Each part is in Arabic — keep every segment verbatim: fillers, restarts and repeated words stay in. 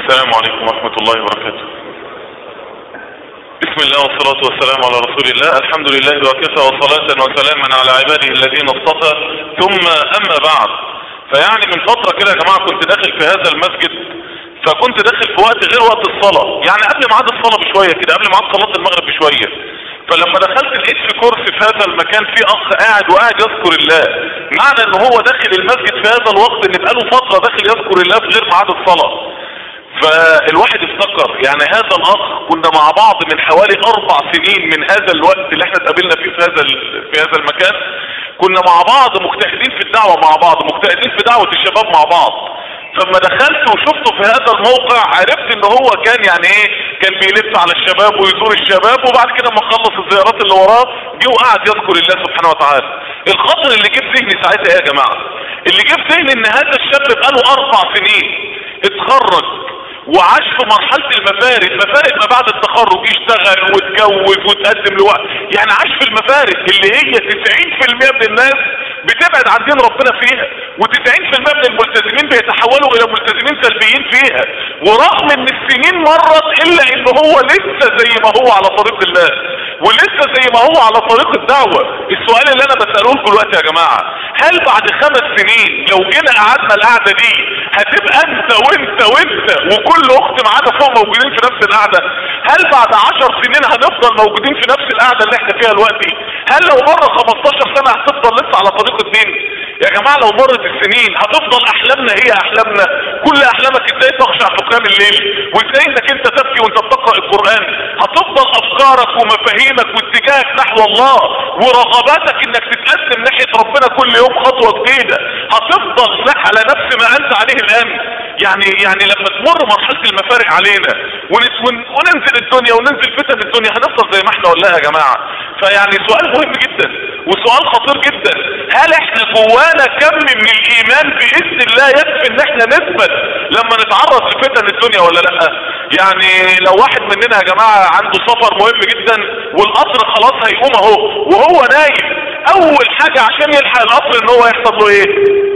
السلام عليكم ورحمة الله وبركاته. بسم الله والصلاة والسلام على رسول الله. الحمد لله وكفى وصلاة وسلاما على عباده الذين اصطفى، ثم أما بعد. فيعني من فترة كده يا جماعة كنت داخل في هذا المسجد، فكنت داخل في وقت غير وقت الصلاة، يعني قبل ميعاد الصلاة بشوية كده، قبل ميعاد صلاة المغرب بشوية. فلما دخلت لقيت في كرسي في هذا المكان في اخ قاعد وقاعد يذكر الله. معنى ان هو داخل المسجد في هذا الوقت ان بقاله فترة داخل يذكر الله في غير ميعاد الصلاة. فالواحد افتكر يعني هذا الاخ كنا مع بعض من حوالي اربع سنين من هذا الوقت اللي احنا اتقابلنا فيه في هذا في هذا المكان. كنا مع بعض مجتهدين في الدعوة مع بعض، مجتهدين في دعوة الشباب مع بعض. فلما دخلت وشفته في هذا الموقع عرفت ان هو كان يعني ايه، كان بيلف على الشباب ويزور الشباب، وبعد كده لما خلص الزيارات اللي وراه جه وقعد يذكر الله سبحانه وتعالى. الخطر اللي جه في ذهني ساعتها ايه يا جماعه؟ اللي جه في ذهني ان هذا الشاب بقاله اربع سنين اتخرج وعاش في مرحلة المفارق، مفارق ما بعد التخرج، يشتغل واتجوز وتقدم لوقت، يعني عاش في المفارق اللي هي تسعين في المية من الناس بتبعد عن دين ربنا فيها، وتسعين في المية من الملتزمين بيتحولوا الى ملتزمين سلبيين فيها. ورغم ان السنين مرت الا ان هو لسه زي ما هو على طريق الله، ولسه زي ما هو على طريق الدعوة. السؤال اللي انا بسأله لكم دلوقتي يا جماعة، هل بعد خمس سنين لو جينا قعدنا القعدة دي هتبقى انت وانت وانت وكل اخت معانا فوق موجودين في نفس القعدة؟ هل بعد عشر سنين هنفضل موجودين في نفس القعدة اللي احنا فيها دلوقتي؟ هل لو مر خمستاشر سنة هتفضل لسه على طريق الدين؟ يا جماعة لو مرت السنين هتفضل احلامنا هي احلامنا؟ كل احلامك ازاي تخشع في قيام الليل، وازاي انك انت تبكي وانت بتقرأ القرآن؟ هتفضل افكارك ومفاهيمك واتجاهك نحو الله ورغباتك انك تتقدم ناحية ربنا كل يوم خطوة جديدة، هتفضل على نفس ما انت عليه الان. يعني يعني لما تمر مرحلة المفارق علينا وننزل الدنيا وننزل فتن الدنيا هنفضل زي ما احنا ولا يا جماعة؟ فيعني سؤال مهم جدا وسؤال خطير جدا، هل احنا جوانا كم من الايمان باذن الله يكفي ان احنا نثبت لما نتعرض لفتن الدنيا ولا لا؟ يعني لو واحد مننا يا جماعة عنده سفر مهم جدا والقطر خلاص هيقوم اهو وهو نايم، اول حاجة عشان يلحق القطر ان هو يحصل له ايه؟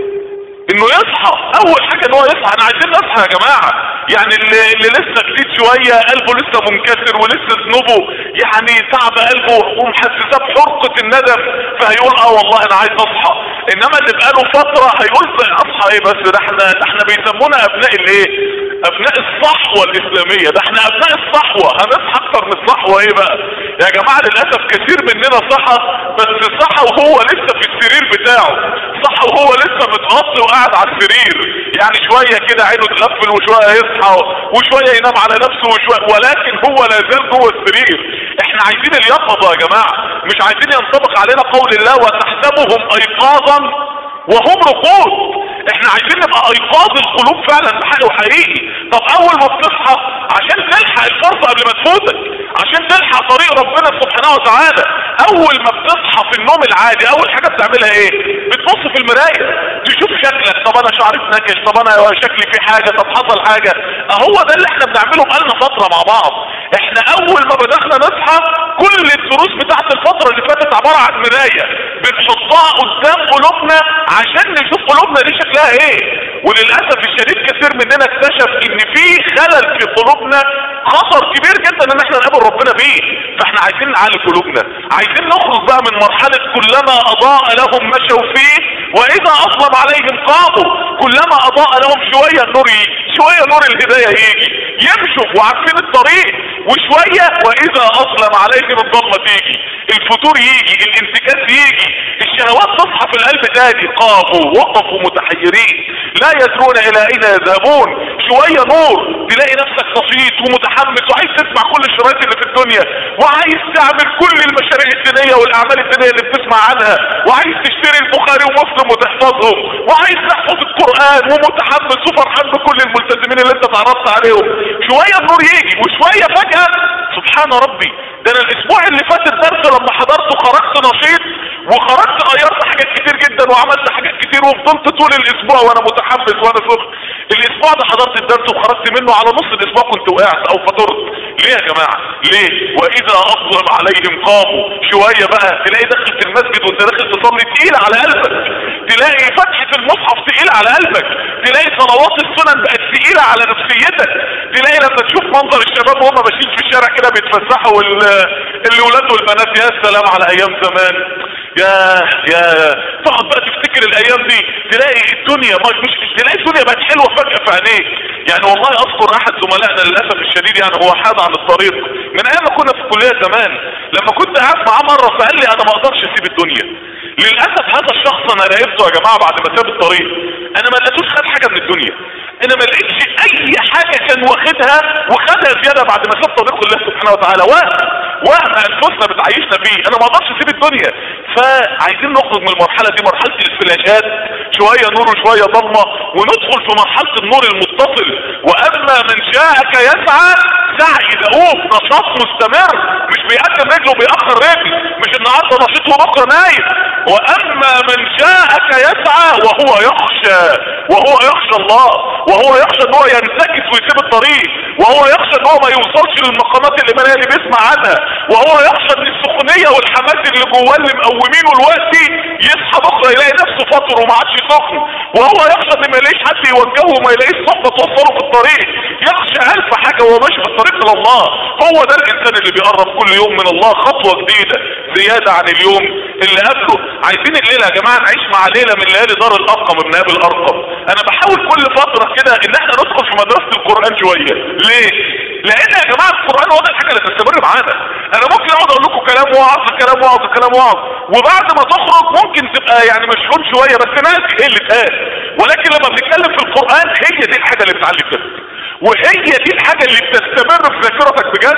انه يصحى. اول حاجة ان هو يصحى. انا عايزين نصحى يا جماعة. يعني اللي, اللي لسه جديد شوية قلبه لسه منكسر ولسه ذنوبه يعني تعب قلبه ومحسساه بحرقة الندم، فهيقول اه والله انا عايز اصحى. انما اللي بقاله فترة هيقول اصحى ايه بس؟ ده احنا ده احنا بيسمونا ابناء الايه؟ ابناء الصحوة الاسلامية. ده احنا ابناء الصحوة، هنصحى اكتر من الصحوة ايه بقى يا جماعة؟ للأسف كثير مننا صحى بس صحى وهو لسه في السرير بتاعه، صحى وهو لسه متغطي وقاعد على السرير، يعني شوية كده عينه تغفل وشوية يصحى وشوية ينام على نفسه وشوية، ولكن هو لا زال جوه السرير. احنا عايزين اليقظة يا جماعة، مش عايزين ينطبق علينا قول الله وتحسبهم ايقاظا وهم رقود. احنا عايزين نبقى ايقاظ القلوب فعلا بحق وحقيقي. طب اول ما بتصحى عشان تلحق الفرصة قبل ما تفوتك، عشان تلحق طريق ربنا سبحانه وتعالى، اول ما بتصحى في النوم العادي اول حاجة بتعملها ايه؟ بتبص في المراية تشوف شكلك، طب انا شعري اتنكش، طب انا شكلي في حاجة، طب حصل حاجة. اهو ده اللي احنا بنعمله بقالنا فترة مع بعض. احنا اول ما بدأنا نصحى كل الدروس بتاعت الفترة اللي فاتت عبارة عن مراية بنحطها قدام قلوبنا عشان نشوف قلوبنا دي شكلها ايه. وللأسف الشديد كثير مننا اكتشف ان في خلل في قلوبنا خطر كبير جدا ان احنا نقابل ربنا بيه. فاحنا عايزين نعالج قلوبنا، عايزين نخرج بقى من مرحلة كلما اضاء لهم مشوا فيه واذا اظلم عليهم قاموا. كلما اضاء لهم شوية النور يجي، شوية نور الهداية يجي، يمشوا وعارفين الطريق، وشوية واذا اظلم عليهم الظلمة تيجي، الفتور يجي، الانتكاس يجي، الشهوات تصحى في القلب تاني، قاموا وقفوا متحيرين لا يدرون الى اين يذهبون. شوية نور تلاقي نفسك نشيط ومتحمس وعايز تسمع كل الشرايط اللي في الدنيا، وعايز تعمل كل المشاريع الدينية والاعمال الدينية اللي بتسمع عنها، وعايز تشتري البخاري ومسلم وتحفظهم، وعايز تحفظ القرآن ومتحمس وفرحان بكل الملتزمين اللي انت تعرفت عليهم. شوية النور يجي وشوية فجأة سبحان ربي. ده انا الاسبوع اللي فات الدرس لما حضرته خرجت نشيط وخرجت غيرت حاجات كتير جدا وعملت حاجات كتير وفضلت طول الاسبوع وانا متحمس وانا سخن. الاسبوع الاسبوع ده حضرت الدرس وخرجت منه على نص الاسبوع كنت وقعت او فطرت. ليه يا جماعه؟ ليه؟ واذا اظلم عليهم قاموا. شويه بقى تلاقي دخلت المسجد وانت داخل تصلي تقيل على قلبك، تلاقي فتحه المصحف تقيل على قلبك، تلاقي صلوات السنن بقت تقيله على نفسيتك، تلاقي لما تشوف منظر الشباب وهم ماشيين في الشارع كده بيتفسحوا والولاد والبنات، يا سلام على ايام زمان. يا يا تقعد بقى تفتكر الايام دي تلاقي الدنيا مش تلاقي الدنيا بقت حلوه فجاه في عينيك. يعني والله اذكر احد زملائنا للاسف الشديد، يعني هو حاد عن الطريق من ايام ما كنا في الكليه زمان، لما كنت قاعد معاه مره فقال لي انا ما اقدرش اسيب الدنيا. للاسف هذا الشخص انا راقبته يا جماعه بعد ما ساب الطريق، انا ما لقيتوش خد حاجه من الدنيا، انا ما لقيتش اي حاجه كان واخدها وخدها زياده بعد ما ساب طريق الله سبحانه وتعالى. وهم وهم انفسنا بتعيشنا فيه، انا ما اقدرش اسيب الدنيا. فعايزين نخرج من المرحله دي، مرحله الفلاشات، شويه نور وشويه ضلمه، وندخل في مرحله النور المتصل. واما من شاءك يسعى سعي دؤوب، نشاط مستمر، مش بيقدم رجله وبيأخر رجل، مش النهارده نشيط وبكره نايم. واما من شاءك يسعى وهو يخشى، وهو يخشى الله، وهو يخشى ان هو ينتكس ويسيب الطريق، وهو يخشى ان هو ما يوصلش للمقامات الايمانيه اللي بيسمع عنها، وهو يخشى ان السخونيه والحماس اللي جواه اللي مقومينه دلوقتي يصحى بكره يلاقي نفسه فاطر وما عادش سخن، وهو يخشى ان ما يلاقيش حد يوجهه وما يلاقيش صحبه توصله في الطريق، يخشى الف حاجه وهو ماشي في الطريق الى الله. هو ده الانسان اللي بيقرب كل يوم من الله خطوه جديده زياده عن اليوم اللي قبله. عايزين الليله يا جماعه نعيش مع ليله من ليالي دار الارقم ابن ابي الارقم. انا بحاول كل فتره كده ان احنا ندخل في مدرسه القران شويه. ليه؟ لان يا جماعه القران هو ده الحاجه اللي تستمر معانا. انا ممكن اقعد اقول لكم كلام واعظ كلام واعظ كلام واعظ، وبعد ما تخرج ممكن تبقى يعني مشحون شويه بس ناسي ايه اللي اتقال، ولكن لما بنتكلم في القران هي دي الحاجه اللي بتعلم بجد، وهي دي الحاجه اللي بتستمر في ذاكرتك بجد.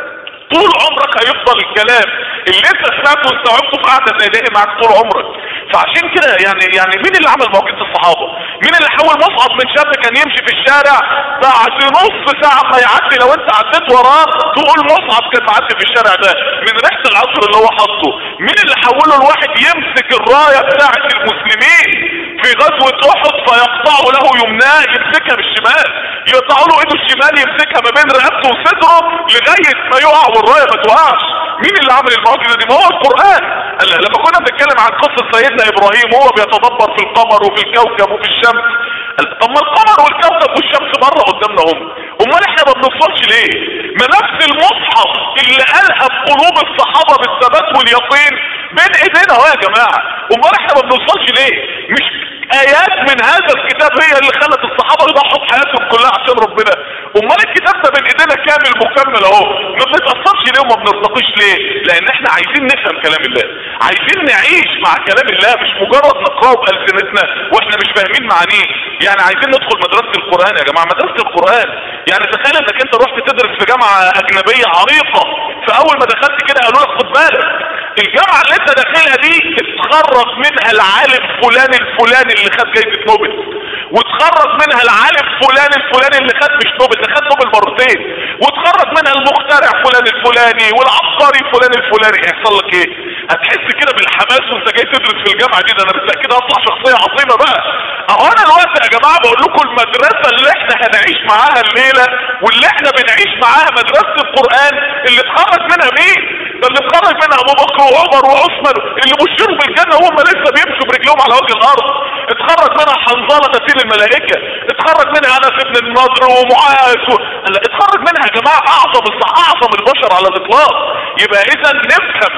طول عمرك هيفضل الكلام اللي انت سمعته واستوعبته في قعده زي دي معاك طول عمرك. فعشان كده يعني يعني مين اللي عمل موقف الصحابه؟ مين اللي حول مصعب من شاب كان يمشي في الشارع بعد نص ساعه ما يعدي لو انت عديت وراه تقول مصعب كان معدي في الشارع ده من ريحه العطر اللي هو حاطه؟ مين اللي حوله الواحد يمسك الرايه بتاعه المسلمين في غزوه احد فيقطعه له يمناه يمسكها بالشمال، يقطعوا له ايده الشمال يمسكها ما بين رقبته وصدره لغايه ما يقع والرايه ما توقعش؟ مين اللي عمل المعجزه دي؟ ما هو القران. لما كنا بنتكلم عن قصه سيدنا ابراهيم وهو بيتدبر في القمر وفي الكوكب وفي الشمس، طب ما القمر والكوكب والشمس مره قدامنا هم، امال احنا ما بنوصلش ليه؟ ما نفس المصحف اللي الهب قلوب الصحابه بالثبات واليقين بين ايدينا اهو يا جماعه، امال احنا ما بنوصلش ليه؟ مش ايات من هذا الكتاب هي اللي خلت الصحابه يضحوا بحياتهم كلها عشان ربنا؟ امال الكتاب ده بين ايدينا كامل مكمل اهو، ما بنتاثرش ليه وما بنرتقيش ليه؟ لان احنا عايزين نفهم كلام الله، عايزين نعيش مع كلام الله، مش مجرد نقراه بألسنتنا واحنا مش فاهمين معانيه. يعني عايزين ندخل مدرسه القران يا جماعه، مدرسه القران. يعني تخيل انك انت رحت تدرس في جامعه اجنبيه عريقه، فاول ما دخلت كده قالوا لك خد بالك الجامعه اللي انت داخلها دي اتخرج منها العالم فلان الفلاني اللي خد جايزه نوبل، وتخرج منها العالم فلان الفلاني اللي خد مش نوبل ده خد نوبل مرتين، وتخرج منها المخترع فلان الفلاني والعبقري فلان الفلاني. يحصل لك ايه؟ هتحس كده بالحماس وانت جاي تدرس في الجامعه دي، ده انا بالتاكيد هطلع شخصيه عظيمه بقى. اهو انا الوقت يا جماعه بقول لكم المدرسه اللي احنا هنعيش معاها الليله واللي احنا بنعيش معاها مدرسه القران اللي اتخرج منها مين؟ ده اللي اتخرج منها ابو بكر وعمر وعثمان اللي بشروا بالجنه وهم لسه بيمشوا برجلهم على وجه الارض، اتخرج منها حنظله تسيل الملائكه، اتخرج منها انس بن النضر ومعاذ و... اتخرج منها يا جماعه اعظم اعظم البشر على الاطلاق. يبقى اذا نفهم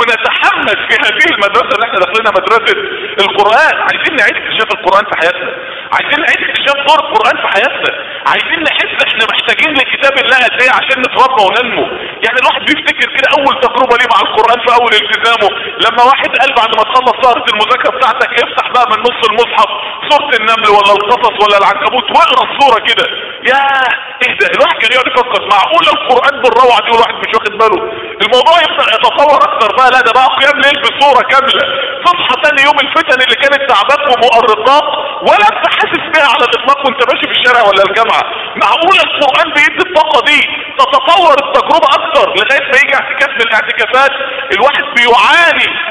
ونتحمس في هذه المدرسه اللي احنا داخلينها مدرسه القران. عايزين نعيد اكتشاف القران في حياتنا، عايزين نعيد اكتشاف دور القران في حياتنا، عايزين نحس احنا محتاجين لكتاب الله قد ايه عشان نتربى وننمو. يعني الواحد بيفتكر كده اول تجربه ليه مع القران في اول التزامه لما واحد قال بعد ما تخلص سهره المذاكره بتاعتك افتح بقى من نص المصحف سوره النمل ولا القصص ولا العنكبوت واقرا السوره كده. يا ايه ده؟ الواحد كان يقعد يفكر معقول القران بالروعه دي والواحد مش واخد باله؟ الموضوع يبدا يتطور اكتر بقى، لا ده بقى قيام ليل بصوره كامله، تصحى تاني يوم الفتن اللي كانت تعباك ومؤرقات ولا انت حاسس بيها على الاطلاق وانت ماشي في الشارع ولا الجامعه. معقول القران بيدي الطاقه دي تتطور التجربه اكتر لغايه ما يجي اعتكاف من الاعتكافات الواحد بيعاني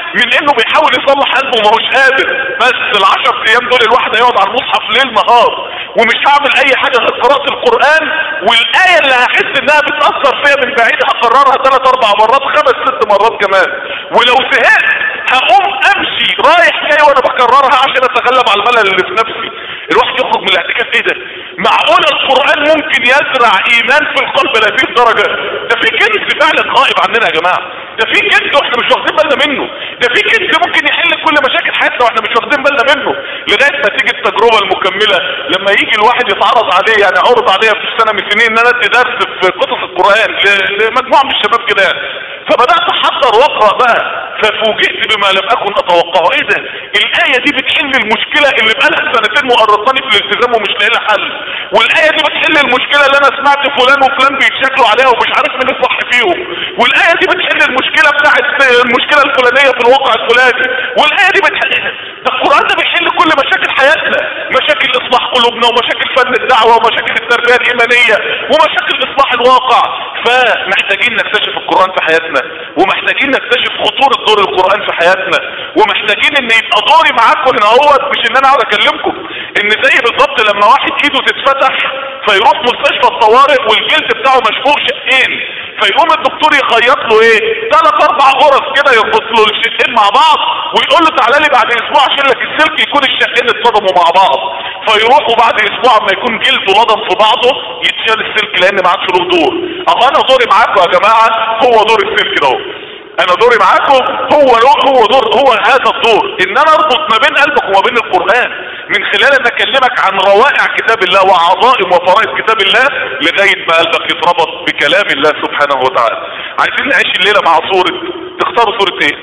من انه بيحاول يصلح قلبه وما هوش قادر. بس العشر ايام دول الواحد هيقعد على المصحف ليل نهار ومش هعمل اي حاجه غير قراءه القران، والايه اللي هحس انها بتاثر فيا من بعيد هكررها ثلاث اربع مرات خمس ست مرات كمان، ولو زهقت هقوم امشي رايح جاي وانا بكررها عشان اتغلب على الملل اللي في نفسي. الواحد يخرج من الاعتكاف ايه ده؟ معقول القران ممكن يزرع ايمان في القلب لهذه الدرجه؟ ده في كنز فعلا غائب عننا يا جماعه، ده في كنز واحنا مش واخدين بالنا منه، ده في كنز ممكن يحل كل مشاكل حياتنا واحنا مش واخدين بالنا منه، لغايه ما تيجي التجربه المكمله لما يجي الواحد يتعرض عليه. يعني عرض عليا في سنه من سنين ان انا ادي درس في قصص القران لمجموعه من الشباب كده، فبدات احضر واقرا بقى، ففوجئت بما لم اكن اتوقعه. ايه ده؟ الايه دي بتحل المشكله اللي بقالها سنتين مؤرقاني في الالتزام ومش لاقي لها حل، والايه دي بتحل المشكله اللي انا سمعت فلان وفلان بيتشكلوا عليها ومش عارف مين الصح فيهم، والايه دي بتحل المشكله بتاعت المشكله الفلانيه في الواقع الفلاني، والايه دي بتحل. ده القران ده بيحل كل مشاكل حياتنا، مشاكل اصلاح قلوبنا ومشاكل فن الدعوه ومشاكل التربيه الايمانيه ومشاكل اصلاح الواقع. فمحتاجين نكتشف القران في حياتنا، ومحتاجين نكتشف خطوره دور القران في حياتنا، ومحتاجين ان يبقى دوري معاكم هنا اهوت مش ان انا اقعد اكلمكم. ان زي بالظبط لما واحد ايده تتفتح فيروح مستشفى الطوارئ والجلد بتاعه مشقوق شقين، فيقوم الدكتور يخيط له ايه ثلاث اربع غرز كده يربط له الشقين مع بعض ويقول له تعالى لي بعد اسبوع اشيل لك السلك يكون الشقين اتصدموا مع بعض، فيروحوا بعد اسبوع اما يكون جلده لضم في بعضه يتشال السلك لان ما عادش له دور. اهو انا دوري معاكم يا جماعه هو دور السلك ده، انا دوري معاكم هو هو دور هو هذا الدور، ان انا اربط ما بين قلبك وما بين القرآن من خلال ان اكلمك عن روائع كتاب الله وعظائم وفرائض كتاب الله لغاية ما قلبك يتربط بكلام الله سبحانه وتعالى. عايزين نعيش الليلة مع صورة، تختاروا صورة ايه؟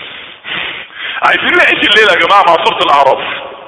عايزين نعيش الليلة يا جماعة مع صورة الاعراف.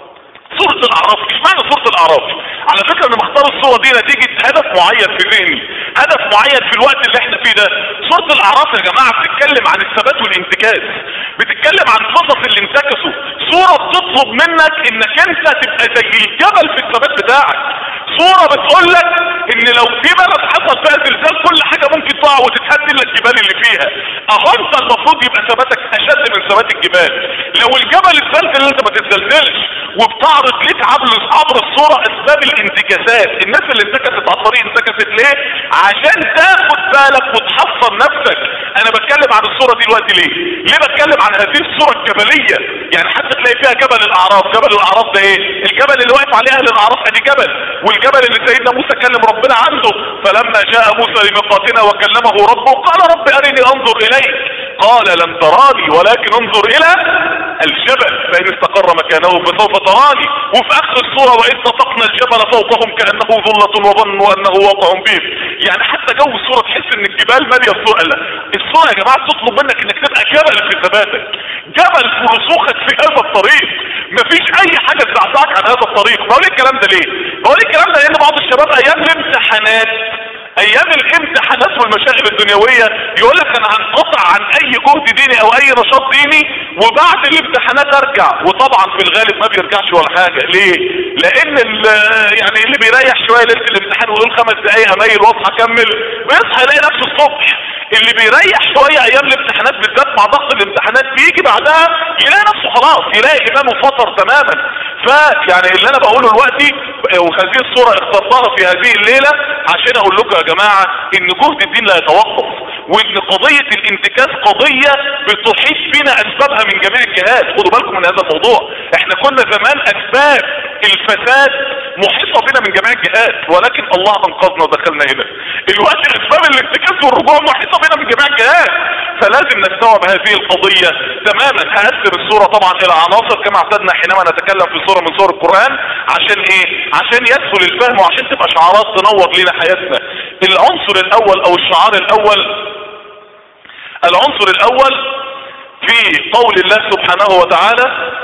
صورة الاعراف، ايش معنى صورة الاعراف؟ على فكرة انا مختار الصورة دي نتيجة هدف معين في ذهني، هدف معين في الوقت اللي احنا فيه ده. صورة الاعراف يا جماعة بتتكلم عن الثبات والانتكاس، بتتكلم عن قصص اللي انتكسوا، صورة بتطلب منك انك انت تبقى زي الجبل في الثبات بتاعك، صورة بتقول لك ان لو في بلد حصل فيها زلزال كل حاجة ممكن تقع وتتهد لك الجبال اللي فيها، اهو انت المفروض يبقى ثباتك اشد من ثبات الجبال. لو الجبل اتزلزل انت ما تتزلزلش، وبتعرض ليك عبر عبر الصورة اسباب الانتكاسات، الناس اللي انتكست على الطريق انتكست ليه؟ عشان تاخد بالك وتحصن نفسك. انا بتكلم عن الصورة دي دلوقتي ليه؟ ليه بتكلم عن هذه الصورة الجبلية؟ يعني حتى تلاقي فيها جبل الاعراف، جبل الاعراف ده ايه؟ الجبل اللي واقف عليه اهل الاعراف ادي جبل، والجبل اللي سيدنا موسى كلم ربنا عنده، فلما جاء موسى لميقاتنا وكلمه ربه قال رب ارني انظر اليك قال لم تراني ولكن انظر الى الجبل فان استقر مكانه فسوف تراني. وفي اخر الصورة واذ نطقنا الجبل فوقهم كانه ظلة وظنوا انه واقع بهم. يعني حتى جو الصورة تحس ان الجبال مالية الصورة. لا الصورة يا جماعة تطلب منك انك تبقى جبل في ثباتك، جبل في رسوخك في هذا الطريق، مفيش اي حاجة تزعزعك عن هذا الطريق. بقول الكلام ده ليه؟ بقول الكلام ده لان بعض الشباب ايام الامتحانات ايام الامتحانات والمشاغل الدنيوية يقول لك انا هنقطع عن اي جهد ديني او اي نشاط ديني وبعد الامتحانات ارجع، وطبعا في الغالب ما بيرجعش ولا حاجة. ليه؟ لان يعني اللي بيريح شوية ليلة الامتحان ويقول خمس دقايق اميل واصحى اكمل بيصحى يلاقي نفسه الصبح. اللي بيريح شوية ايام الامتحانات بالذات مع ضغط الامتحانات بيجي بعدها يلاقي نفسه خلاص يلاقي ايمانه فطر تماما. فيعني اللي انا بقوله دلوقتي وهذه الصورة اخترتها في هذه الليلة عشان اقول لكم يا جماعة ان جهد الدين لا يتوقف، وان قضية الانتكاس قضية بتحيط بنا اسبابها من جميع الجهات. خدوا بالكم من هذا الموضوع، احنا كنا زمان اسباب الفساد محيطة بنا من جميع الجهات ولكن الله انقذنا ودخلنا هنا. الوقت اسباب الانتكاس والرجوع محيطة بنا من جميع الجهات، فلازم نستوعب هذه القضية تماما. هقسم الصورة طبعا الى عناصر كما اعتدنا حينما نتكلم في صورة من صور القرآن. عشان ايه؟ عشان يسهل الفهم وعشان تبقى شعارات تنور لنا حياتنا. العنصر الاول او الشعار الاول، العنصر الاول في قول الله سبحانه وتعالى،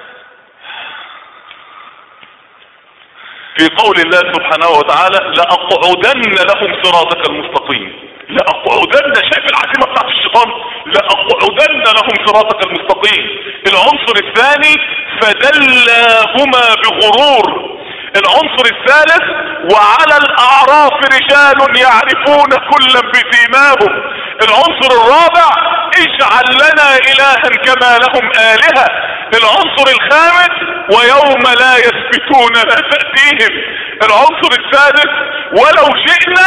في قول الله سبحانه وتعالى لأقعدن لهم صراطك المستقيم. لأقعدن، شايف العزيمة بتاعت الشيطان؟ لأقعدن لهم صراطك المستقيم. العنصر الثاني فدلاهما بغرور. العنصر الثالث وعلى الاعراف رجال يعرفون كلا بسيماهم. العنصر الرابع اجعل لنا الها كما لهم الهة. العنصر الخامس ويوم لا يثبتون لا تأتيهم. العنصر السادس ولو شئنا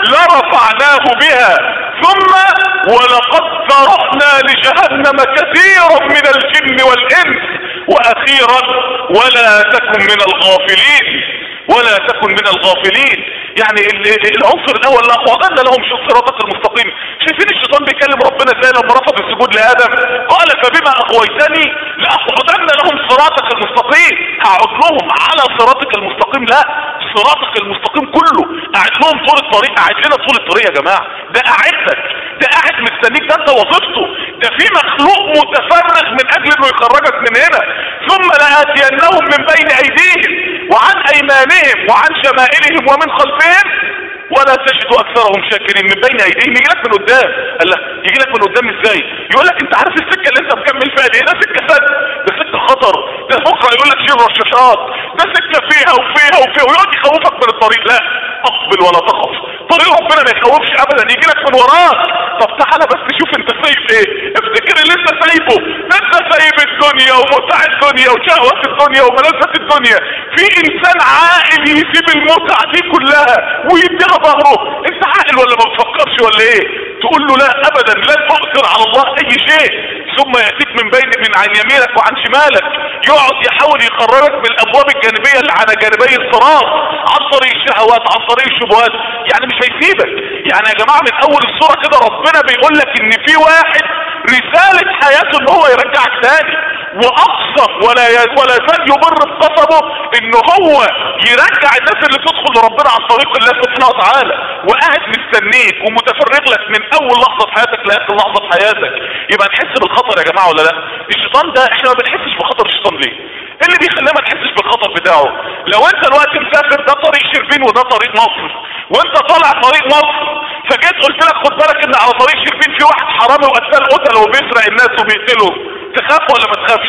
لرفعناه بها. ثم ولقد ذرأنا لجهنم كثيرا من الجن والانس. واخيرا ولا تكن من الغافلين، ولا تكن من الغافلين. يعني العنصر الاول لاقعدن لهم صراطك المستقيم. شايفين الشيطان بيكلم ربنا ازاي لما رفض السجود لادم؟ قال فبما اغويتني لاقعدن لهم صراطك المستقيم. هقعد لهم على صراطك المستقيم؟ لا، صراطك المستقيم كله قاعد لهم طول الطريق. قاعد لنا طول الطريق يا جماعه، ده قاعد لك، ده قاعد مستنيك، ده انت وظيفته. ده في مخلوق متفرغ من اجل انه يخرجك من هنا. ثم لآتينهم من بين ايديهم وعن ايمانهم وعن شمائلهم ومن خلفهم ولا تجد اكثرهم شاكرين. من بين ايديهم يجي لك من قدام. قال لك يجي لك من قدام ازاي؟ يقول لك انت عارف السكه اللي انت مكمل فيها دي؟ ده سكه سد، ده سكه خطر، ده بكره يقول لك شيل رشاشات، ده سكه فيها وفيها وفيها، ويقعد يخوفك من الطريق. لا، اقبل ولا تخف، طريق ربنا ما يخوفش ابدا، يجي لك من وراك. طب تعالى بس شوف انت سايب ايه، افتكر اللي انت سايبه. انت سايب الدنيا ومتع الدنيا وشهوة الدنيا وملذة الدنيا. في انسان عاقل يسيب المتعة دي كلها ويديها ظهره؟ انت عاقل ولا ما بتفكرش ولا ايه؟ تقول له لا ابدا، لن تؤثر على الله اي شيء. ثم يأتيك من بين من عن يمينك وعن شمالك، يقعد يحاول يخرجك من الابواب الجانبية اللي على جانبي الصراط، عن طريق الشهوات، عن طريق الشبهات. يعني مش هيسيبك. يعني يا جماعة من اول الصورة كده ربنا بيقول لك ان في واحد رسالة حياته ان هو يرجعك تاني، واقسم ولا ي... ولا زال يبر بقسمه ان هو يرجع الناس اللي تدخل لربنا عن طريق الله سبحانه وتعالى، وقاعد مستنيك ومتفرغ لك من اول لحظة في حياتك لاخر لحظة في حياتك. يبقى نحس بالخطر يا جماعة ولا لا؟ الشيطان ده احنا ما بنحسش بخطر الشيطان ليه؟ ايه اللي بيخلينا ما نحسش بالخطر بتاعه؟ لو انت دلوقتي مسافر، ده طريق شربين وده طريق مصر، وانت طالع طريق مصر، فجيت قلت لك خد بالك ان على طريق شربين في واحد حرامي وقتل قتله وبيسرق الناس وبيقتلهم، تخاف ولا ما تخافش؟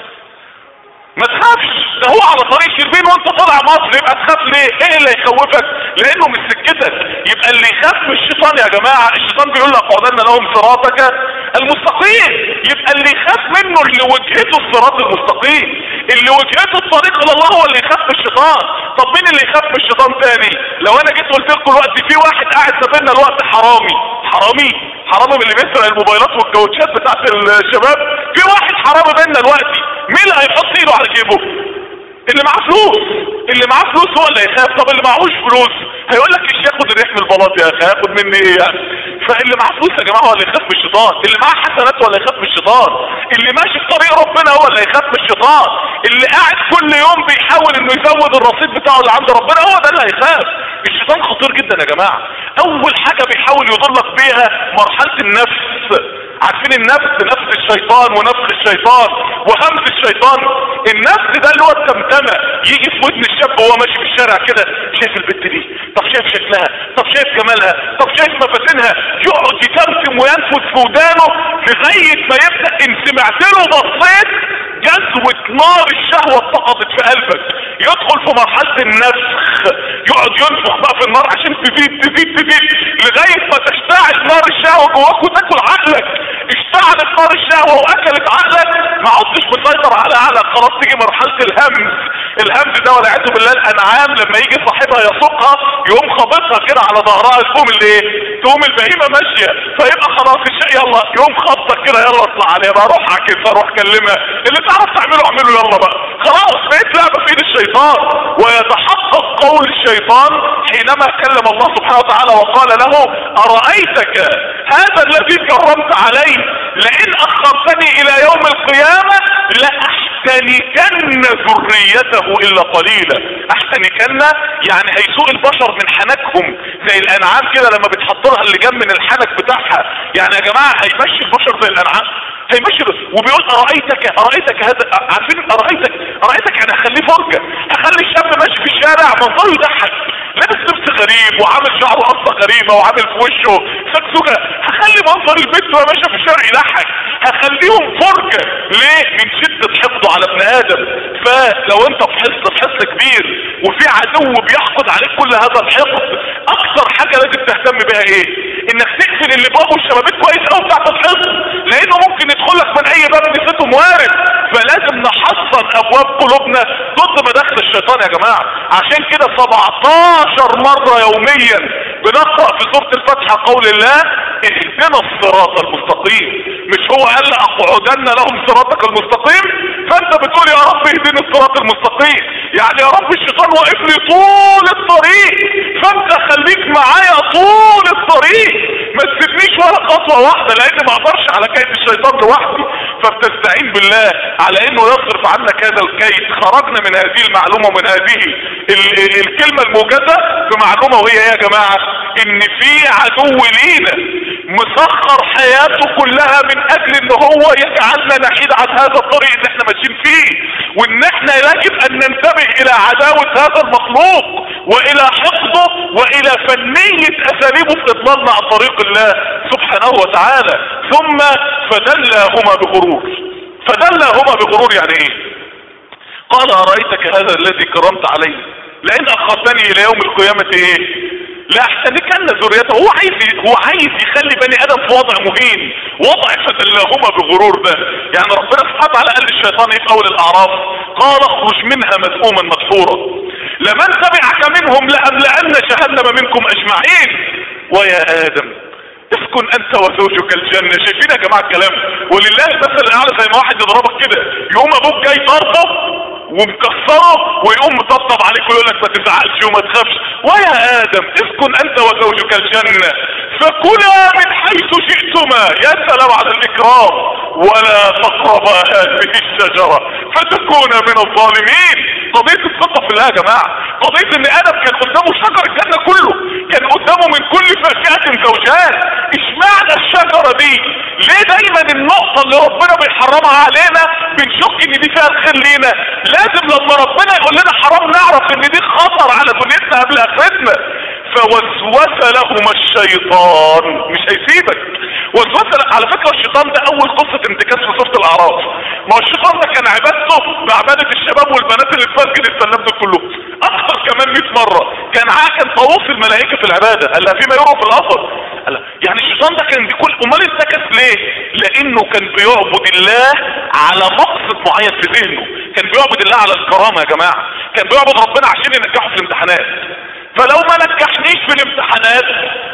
ما تخافش. ده هو على طريق شربين وانت طالع مصر، يبقى تخاف ليه؟ ايه اللي يخوفك؟ لانه مش سكتك. يبقى اللي يخاف من الشيطان يا جماعه، الشيطان بيقول لك اقعدن لهم صراطك المستقيم. يبقى اللي يخاف منه اللي وجهته الصراط المستقيم، اللي وجهته الطريق الى الله، هو اللي يخاف من الشيطان. طب مين اللي يخاف من الشيطان تاني؟ لو انا جيت قلت لكم الوقت في واحد قاعد سابلنا الوقت حرامي، حرامي حرامي من اللي بيسرق الموبايلات والكاوتشات بتاعت الشباب، في واحد حرامي بينا الوقت، مين اللي هيحط ايده على جيبه؟ اللي معاه فلوس. اللي معاه فلوس هو اللي هيخاف. طب اللي معهوش فلوس هيقول لك ايش ياخد الريح من البلاط يا اخي، هياخد مني ايه يعني؟ فاللي معاه فلوس يا جماعه هو اللي يخاف من الشيطان، اللي معاه حسنات هو اللي يخاف من الشيطان، اللي ماشي في طريق ربنا هو اللي يخاف من الشيطان، اللي قاعد كل يوم بيحاول انه يزود الرصيد بتاعه اللي عند ربنا هو ده اللي هيخاف. الشيطان خطير جدا يا جماعه. اول حاجه بيحاول يضلك بيها مرحله النفس. عارفين النفس؟ نفس الشيطان ونفخ الشيطان وهمس الشيطان. النفس ده اللي هو التمتمه، يجي في ودن الشاب وهو ماشي في الشارع كده، شايف البنت دي، طب شايف شكلها، طب شايف جمالها، طب شايف مفاتنها، يقعد يتمتم وينفذ في ودانه لغايه ما يبدا ان سمعت له بصيت جذوه نار الشهوه اتقضت في قلبك، يدخل في مرحله النفخ، يقعد ينفخ بقى في النار عشان تزيد تزيد تزيد لغايه ما تشتعل نار الشهوه جواك وتاكل عقلك. اشتعلت نار الشهوه واكلت عقلك، ما عدتش مسيطر على عقلك، خلاص تيجي مرحله الهمس. الهمس ده والعياذ بالله الانعام لما يجي صاحبها يسوقها يقوم خابطها كده على ظهرها، تقوم الايه؟ تقوم البهيمه ماشيه، فيبقى خلاص الشيء يلا يقوم خبطك كده، يلا اطلع عليها بقى، روح عكسها، روح كلمها، اللي تعرف تعمله اعمله يلا بقى، خلاص بقيت لعبه في ايد الشيطان. ويتحقق قول الشيطان حينما كلم الله سبحانه وتعالى وقال له ارايتك هذا الذي كرمت عليه لئن اخرتني الى يوم القيامه لاحتنكن ذريته الا قليلا. احتنكن يعني هيسوق البشر من حنكهم زي الانعام كده لما بتحط لها اللجام من الحنك بتاعها. يعني يا جماعه هيمشي البشر زي الانعام، هيمشي. وبيقول ارايتك ارايتك هذا، عارفين ارايتك؟ ارايتك يعني هخليه فرجه، هخلي الشاب ماشي في الشارع منظره يضحك، لابس لبس غريب وعامل شعره قصه غريبه وعامل في وشه سكسوكه، هخلي منظر البنت وهي ماشيه في الشارع يضحك، هخليهم فرجه. ليه؟ من شده حقده على ابن ادم. فلو انت في حصن في حصن كبير وفي عدو بيحقد عليك كل هذا الحقد، اكثر حاجه لازم تهتم بها ايه؟ انك تقفل اللي باب والشبابيك كويس قوي بتاعت الحصن، لانه ممكن يدخل لك من اي باب نسيته موارد. فلازم نحصن ابواب قلوبنا ضد مداخل الشيطان يا جماعه. عشان كده سبعتاشر مره يوميا بنقرا في سوره الفاتحه قول الله اهدنا الصراط المستقيم. مش هو قال لاقعدن لهم صراطك المستقيم؟ فانت بتقول يا رب اهدني الصراط المستقيم، يعني يا رب الشيطان واقف لي طول الطريق، فانت خليك معايا طول الطريق، ما تسيبنيش ولا خطوه واحده، لان ما اقدرش على كيد الشيطان لوحدي. فبتستعين بالله على انه يصرف عنك هذا الكيد. خرجنا من هذه المعلومه ومن هذه الكلمه الموجزه بمعلومه، وهي يا جماعه ان في عدو لينا مسخر حياته كلها من اجل ان هو يجعلنا نحيد عن هذا الطريق اللي احنا ماشيين فيه، وان احنا يجب ان ننتبه الى عداوة هذا المخلوق والى حقده والى فنية اساليبه في اضلالنا عن طريق الله سبحانه وتعالى. ثم فدلاهما بغرور. فدلاهما بغرور يعني ايه؟ قال ارايتك هذا الذي كرمت عليه لئن اخرتني الى يوم القيامة ايه؟ لا احتنكن ذريته. هو عايز هو عايز يخلي بني ادم في وضع مهين، وضع فدلاهما بغرور ده. يعني ربنا سبحانه وتعالى قال للشيطان ايه في اول الاعراف؟ قال اخرج منها مذءوما مدحورا لمن تبعك منهم لأملأن جهنم منكم اجمعين ويا ادم اسكن انت وزوجك الجنه. شايفين يا جماعه الكلام؟ ولله المثل الاعلى. زي ما واحد يضربك كده يقوم ابوك جاي ضربه ومكسره ويقوم مطبطب عليك ويقول لك ما تزعلش وما تخافش. ويا ادم اسكن انت وزوجك الجنه فكلا من حيث شئتما. يا سلام على الاكرام. ولا تقربا هذه الشجره فتكونا من الظالمين. قضيه الثقه في الله يا جماعه، قضيه ان ادم كان قدامه شجر الجنه كله، كان قدامه من كل فاكهه زوجان. اشمعنى الشجره دي؟ ليه دايما النقطه اللي ربنا بيحرمها علينا بنشك ان دي فيها الخير لينا؟ لازم لما ربنا يقول لنا حرام نعرف ان دي خطر على دنيتنا قبل اخرتنا. فوسوس لهما الشيطان. مش هيسيبك. وسوس. على فكره الشيطان ده اول قصه انتكاس في سوره الاعراف. ما هو الشيطان ده كان عبادته بعباده الشباب والبنات اللي في مسجد السلام دول كلهم اكثر كمان مئة مره. كان كان طاووس الملائكه في العباده. قال فيما يرى في الاثر. يعني الشيطان ده كان بيقول امال انتكس ليه؟ لانه كان بيعبد الله على مقصد معين في ذهنه. كان بيعبد الله على الكرامه يا جماعه. كان بيعبد ربنا عشان ينجحه في الامتحانات. فلو ما نجحنيش في الامتحانات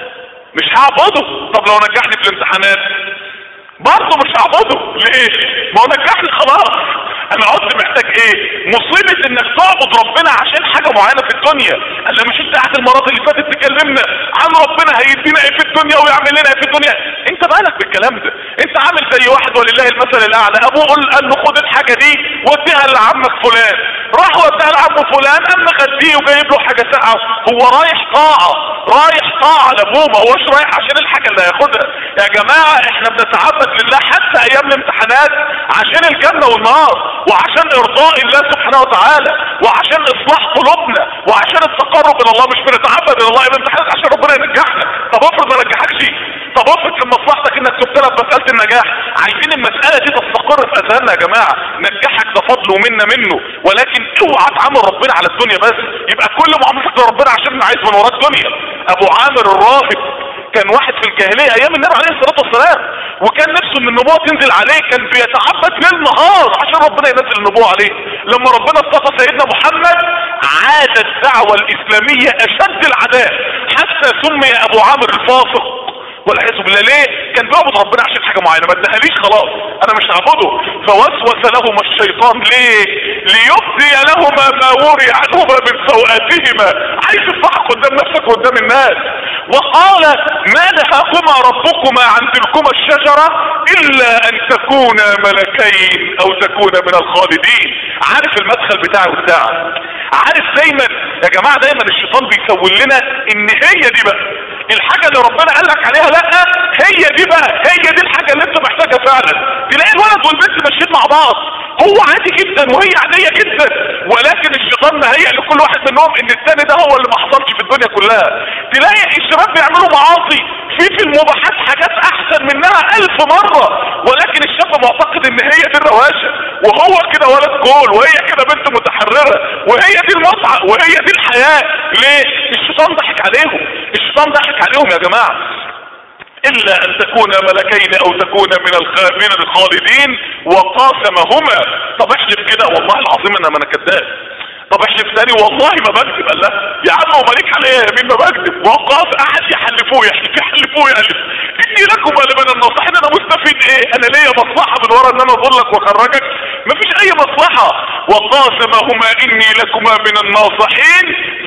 مش هعبده. طب لو نجحني في الامتحانات برضه مش هعبده. ليه؟ ما هو نجحني خلاص. انا عدت محتاج ايه؟ مصيبة انك تعبد ربنا عشان حاجة معينة في الدنيا. انا مش انت قاعد المرات اللي فاتت تكلمنا عن ربنا هيدينا ايه في الدنيا ويعمل لنا ايه في الدنيا؟ انت مالك بالكلام ده؟ انت عامل زي واحد ولله المثل الاعلى، ابوه قال له خد الحاجة دي وديها لعمك فلان، راح وديها لعمه فلان، قام مغديه وجايب له حاجة ساقعة. هو رايح طاعة، رايح طاعة لابوه، ما هوش رايح عشان الحاجة اللي هياخدها. يا جماعة احنا بنتعبد لله حتى ايام الامتحانات عشان الجنة والنار، وعشان ارضاء الله سبحانه وتعالى، وعشان اصلاح قلوبنا، وعشان التقرب الى الله. مش بنتعبد الى الله الامتحانات عشان ربنا ينجحنا. طب افرض ما نجحكش؟ طب افرض من مصلحتك انك تبتلى بمسألة النجاح. عايزين المسألة دي تستقر في اذهاننا يا جماعة. نجحك ده فضل ومنا منه، ولكن اوعى تعامل ربنا على الدنيا بس، يبقى كل معاملتك لربنا عشان عايز من وراه الدنيا. ابو عامر الراهب كان واحد في الجاهلية ايام النبي عليه الصلاة والسلام، وكان نفسه ان النبوة تنزل عليه. كان بيتعبد ليل نهار عشان ربنا ينزل النبوة عليه. لما ربنا اصطفى سيدنا محمد عاد الدعوة الاسلامية اشد العداء، حتى سمي ابو عامر الفاسق والعياذ بالله. ليه؟ كان بيعبد ربنا عشان حاجه معينه، ما ادهاليش خلاص انا مش هعبده. فوسوس لهما الشيطان ليه؟ ليبدي لهما ما وري عنهما من سوءاتهما. عايز تفضحك قدام نفسك وقدام الناس. وقال ما نهاكما ربكما عن تلكما الشجره الا ان تكونا ملكين او تكونا من الخالدين. عارف المدخل بتاعه بتاعه. عارف دايما يا جماعه دايما الشيطان بيسول لنا ان هي دي بقى الحاجة اللي ربنا قال لك عليها. لا، هي دي بقى، هي دي الحاجة اللي انت محتاجها فعلا. تلاقي الولد والبنت ماشيين مع بعض، هو عادي جدا وهي عادية جدا، ولكن الشيطان مهيأ لكل واحد منهم ان الثاني ده هو اللي ما حصلش في الدنيا كلها. تلاقي الشباب بيعملوا معاصي في في المباحات حاجات احسن منها الف مرة، ولكن الشاب معتقد ان هي دي الرواشة، وهو كده ولد جول، وهي كده بنت متحررة، وهي دي المتعة، وهي دي الحياة. ليه؟ الشيطان ضحك عليهم، الشيطان ضحك عليهم يا جماعة. الا ان تكون ملكين او تكون من من الخالدين وقاسمهما. طب احلف كده والله العظيم انا ما انا كذاب. طب احلف تاني والله ما بكذب. قال لا يا عم ومالك عليا يمين ما بكذب. وقاف قعد يحلفوه يحلف يحلفوه يحلف اني لكم لمن الناصحين. انا مستفيد ايه؟ انا ليا مصلحه من ورا ان انا اضلك واخرجك؟ مفيش اي مصلحه. وقاسمهما اني لكما من الناصحين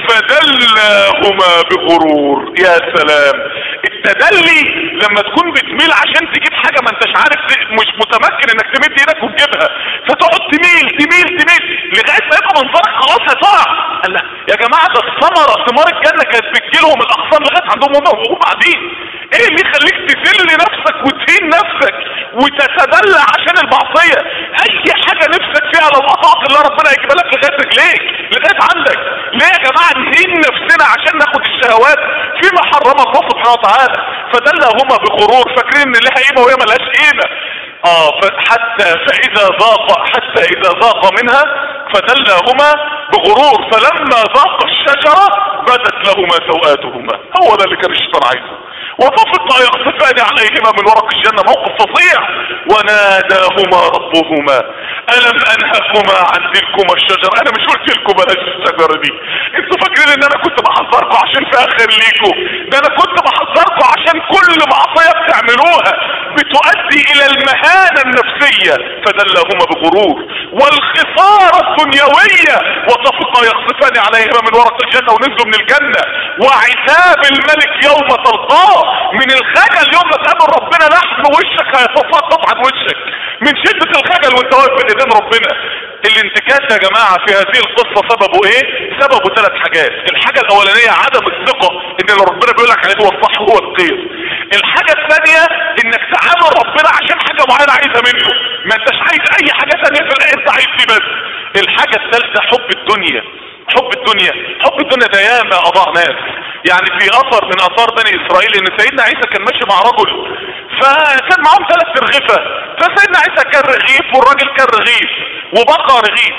فدلاهما بغرور. يا سلام. التدلي لما تكون بتميل عشان تجيب حاجه ما انتش عارف، مش متمكن انك تمد ايدك وتجيبها، فتقعد تميل تميل تميل لغايه ما يبقى منظرك خلاص هتقع. قال لا يا جماعه ده الثمره ثمار الجنه كانت بتجيلهم الاقسام لغايه عندهم هم وبعدين ايه اللي يخليك تذل نفسك وتهين نفسك وتتدلع عشان المعصيه؟ اي حاجه نفسك فيها لو قطعت الله ربنا هيجيبها لك لغايه رجليك لغايه عندك. ليه يا جماعه نهين نفسنا عشان ناخد الشهوات فيما حرم الله سبحانه وتعالى؟ فدلهما بغرور، فاكرين ان لها قيمه وهي ملهاش قيمه. اه حتى فاذا ذاق حتى اذا ذاق منها فدلهما بغرور فلما ذاق الشجره بدت لهما سوآتهما. هو ده اللي كان الشيطان عايزه. وطفقا يخصفان عليهما من ورق الجنة. موقف فظيع. وناداهما ربهما ألم أنهكما عن تلكما الشجرة؟ أنا مش قلت لكم بلاش الشجرة دي؟ انتوا فاكرين ان انا كنت بحذركم عشان في اخر ليكم؟ ده انا كنت بحذركم عشان كل معصية بتعملوها بتؤدي الى المهانة النفسية. فدلهما بغرور والخسارة الدنيوية. وطفقا يخصفان عليهما من ورق الجنة ونزلوا من الجنة. وعتاب الملك يوم تلقاه، من الخجل يوم ما تقابل ربنا لحم وشك هيتساقط عن وشك من شدة الخجل وانت واقف بين ايدين ربنا. الانتكاس يا جماعة في هذه القصة سببه ايه؟ سببه ثلاث حاجات. الحاجة الاولانية عدم الثقة ان اللي ربنا بيقول لك عليه هو الصح هو الخير. الحاجة الثانية انك تعامل ربنا عشان حاجة معينة عايزة منه، ما انتش عايز اي حاجة ثانية في الحياة، انت عايز دي بس. الحاجة الثالثة حب الدنيا. حب الدنيا حب الدنيا ده ياما اضاع ناس. يعني في اثر من اثار بني اسرائيل ان سيدنا عيسى كان ماشي مع رجل فكان معهم ثلاث رغيفة، فسيدنا عيسى كان رغيف والراجل كان رغيف وبقى رغيف.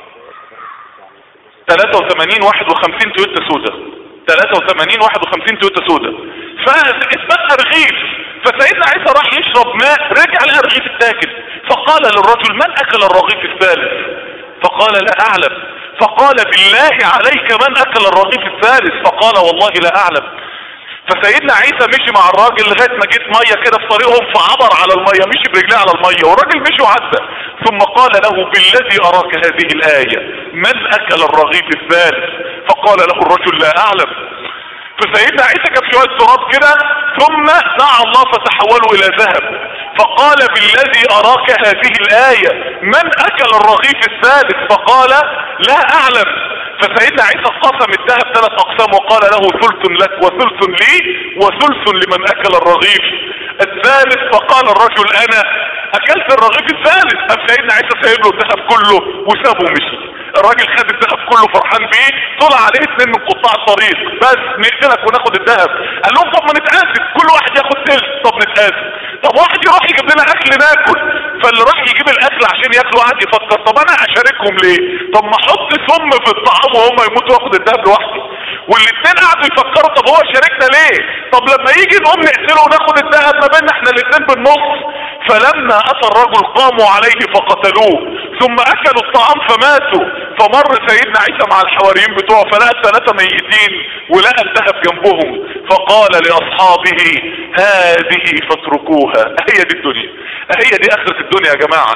ثلاثة وثمانين واحد وخمسين تويوتا سودا، ثلاثة وثمانين واحد وخمسين تويوتا سودا، فاتبقى رغيف. فسيدنا عيسى راح يشرب ماء، رجع لقى رغيف التاكل، فقال للرجل من اكل الرغيف الثالث؟ فقال لا اعلم. فقال بالله عليك من اكل الرغيف الثالث؟ فقال والله لا اعلم. فسيدنا عيسى مشي مع الراجل لغايه ما جت ميه كده في طريقهم، فعبر على الميه، مشي برجليه على الميه، والراجل مشي وعدى. ثم قال له بالذي اراك هذه الايه من اكل الرغيف الثالث؟ فقال له الرجل لا اعلم. فسيدنا عيسى كان في شويه تراب كده، ثم دعا الله فتحولوا الى ذهب. فقال بالذي اراك هذه الايه من اكل الرغيف الثالث؟ فقال لا اعلم. فسيدنا عيسى قسم الذهب ثلاث اقسام وقال له ثلث لك وثلث لي وثلث لمن اكل الرغيف الثالث. فقال الرجل انا اكلت الرغيف الثالث. قام سيدنا عيسى سايب له الذهب كله وسابه ومشي. الراجل خد الذهب كله فرحان بيه، طلع عليه اثنين من قطاع الطريق، بس نقتلك وناخد الذهب. قال لهم طب ما نتقاسم، كل واحد ياخد ثلث. طب نتقاسم. طب واحد يروح يجيب لنا اكل ناكل. فاللي راح يجيب الاكل عشان ياكله قعد يفكر طب انا اشاركهم ليه؟ طب ما احط سم في الطعام وهم يموتوا واخد الذهب لوحدي. والاثنين قعدوا يفكروا طب هو شاركنا ليه؟ طب لما يجي نقوم نقتله وناخد الذهب ما بيننا احنا الاثنين بالنص. فلما اتى الرجل قاموا عليه فقتلوه ثم اكلوا الطعام فماتوا. فمر سيدنا عيسى مع الحواريين بتوعه فلقى الثلاثه ميتين ولقى الذهب جنبهم، فقال لاصحابه هذه فاتركوها. هي دي الدنيا، هي دي اخرة الدنيا يا جماعة.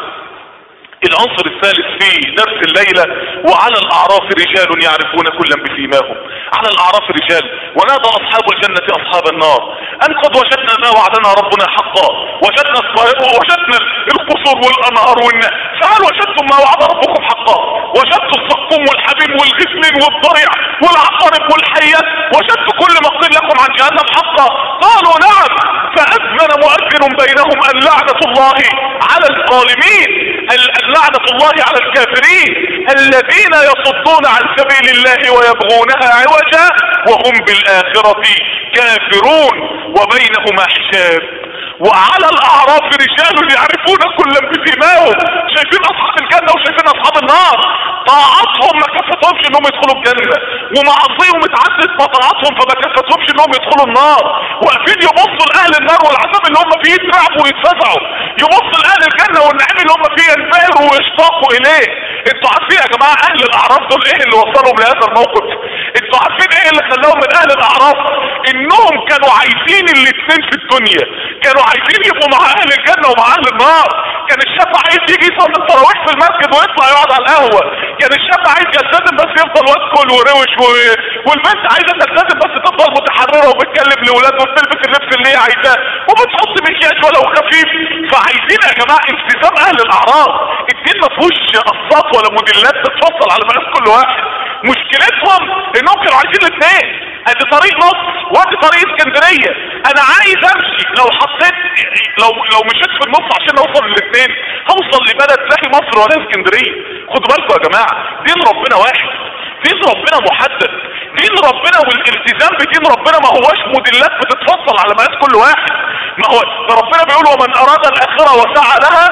العنصر الثالث في درس الليلة وعلى الاعراف رجال يعرفون كلا بسيماهم. على الاعراف رجال ونادى اصحاب الجنة اصحاب النار ان قد وجدنا ما وعدنا ربنا حقا، وجدنا وجدنا القصور والانهار والنهر، فهل وجدتم ما وعد ربكم حقا؟ وجدتوا الصقوم والحبيب والغسلين والضرع والعقارب والحيات، وجدت كل ما قيل لكم عن جهنم حقا؟ قالوا نعم. فاذن مؤذن بينهم اللعنة الله على الظالمين. اللعنة لعنة الله على الكافرين الذين يصدون عن سبيل الله ويبغونها عوجا وهم بالآخرة كافرون وبينهما حجاب. وعلى الاعراف رجال يعرفون كلا بسيماهم. شايفين اصحاب الجنة وشايفين اصحاب النار، طاعتهم ما كفتهمش انهم يدخلوا الجنة، ومعصيهم اتعدت بطاعتهم فما كفتهمش انهم يدخلوا النار. واقفين يبصوا لاهل النار والعذاب اللي هم فيه يترعبوا ويتفزعوا، يبصوا لاهل الجنة والنعيم اللي هم فيه ينبهروا ويشتاقوا اليه. انتوا عارفين يا جماعة اهل الاعراف دول ايه اللي وصلهم لهذا الموقف؟ انتوا عارفين ايه اللي خلاهم من اهل الاعراف؟ انهم كانوا عايزين الاتنين في الدنيا، كانوا عايزين يبقوا مع اهل الجنة ومع اهل النار. كان الشاب عايز يجي يصلي التراويح في المسجد ويطلع يقعد على القهوة، كان الشاب عايز يلتزم بس يفضل واسكل وروش و... والبنت عايزة تلتزم بس تفضل متحررة وبتكلم لاولادها وبتلبس اللبس اللي هي عايزاه وبتحط مكياج ولو خفيف. فعايزين يا جماعة التزام اهل الاعراف. الدين ما فيهوش قصات ولا موديلات تتفصل على مقاس كل واحد. مشكلتهم انهم كانوا عايزين الاثنين، ادي طريق مصر وادي طريق اسكندريه. انا عايز امشي، لو حطيت لو لو مشيت في النص عشان اوصل للاثنين هوصل لبلد لا مصر ولا اسكندريه. خدوا بالكم يا جماعه، دين ربنا واحد، دين ربنا محدد، دين ربنا والالتزام بدين ربنا ما هواش موديلات بتتفصل على مقاس كل واحد. ما هو ده ربنا بيقول ومن اراد الاخره وسعى لها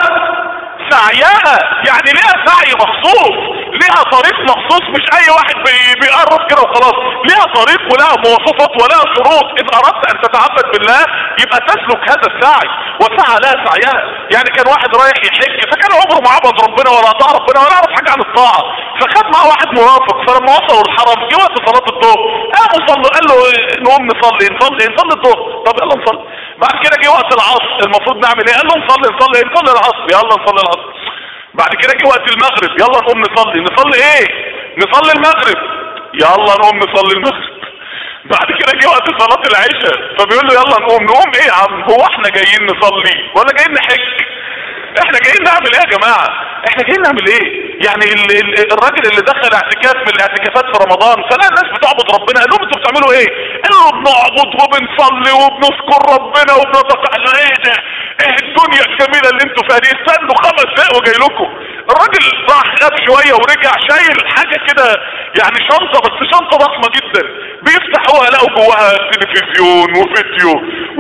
سعيها، يعني ليها سعي مخصوص، ليها طريق مخصوص، مش اي واحد بي بيقرب كده وخلاص. ليها طريق ولها مواصفات ولها شروط. ان اردت ان تتعبد بالله يبقى تسلك هذا السعي. وسعى لها سعيها، يعني كان واحد رايح يحج فكان عمره ما عبد ربنا ولا اطاع ربنا ولا يعرف حاجه عن الطاعه، فخد معاه واحد مرافق. فلما وصلوا الحرم جه وقت صلاه الظهر قاموا صلوا، قال له نقوم نصلي نصلي نصلي الظهر. طب يلا نصلي. بعد كده جه وقت العصر المفروض نعمل ايه؟ قال له نصلي نصلي نصلي العصر. يلا نصلي العصر. بعد كده جه وقت المغرب، يلا نقوم نصلي نصلي ايه؟ نصلي المغرب. يلا نقوم نصلي المغرب. بعد كده جه وقت صلاة العشاء فبيقول له يلا نقوم. نقوم ايه يا عم؟ هو احنا جايين نصلي ولا جايين نحج؟ احنا جايين نعمل ايه يا جماعة؟ احنا جايين نعمل ايه؟ يعني ال ال الراجل اللي دخل اعتكاف من الاعتكافات في رمضان فلا الناس بتعبد ربنا، قال لهم انتوا بتعملوا ايه؟ قالوا بنعبد وبنصلي وبنذكر ربنا وبنتقال. ايه ده؟ ايه الدنيا الجميلة اللي انتوا فيها دي؟ استنوا خمس دقايق وجاي لكم. الراجل راح غاب شوية ورجع شايل حاجة كده يعني شنطة، بس شنطة ضخمة جدا، بيفتحوها لقوا جواها تلفزيون وفيديو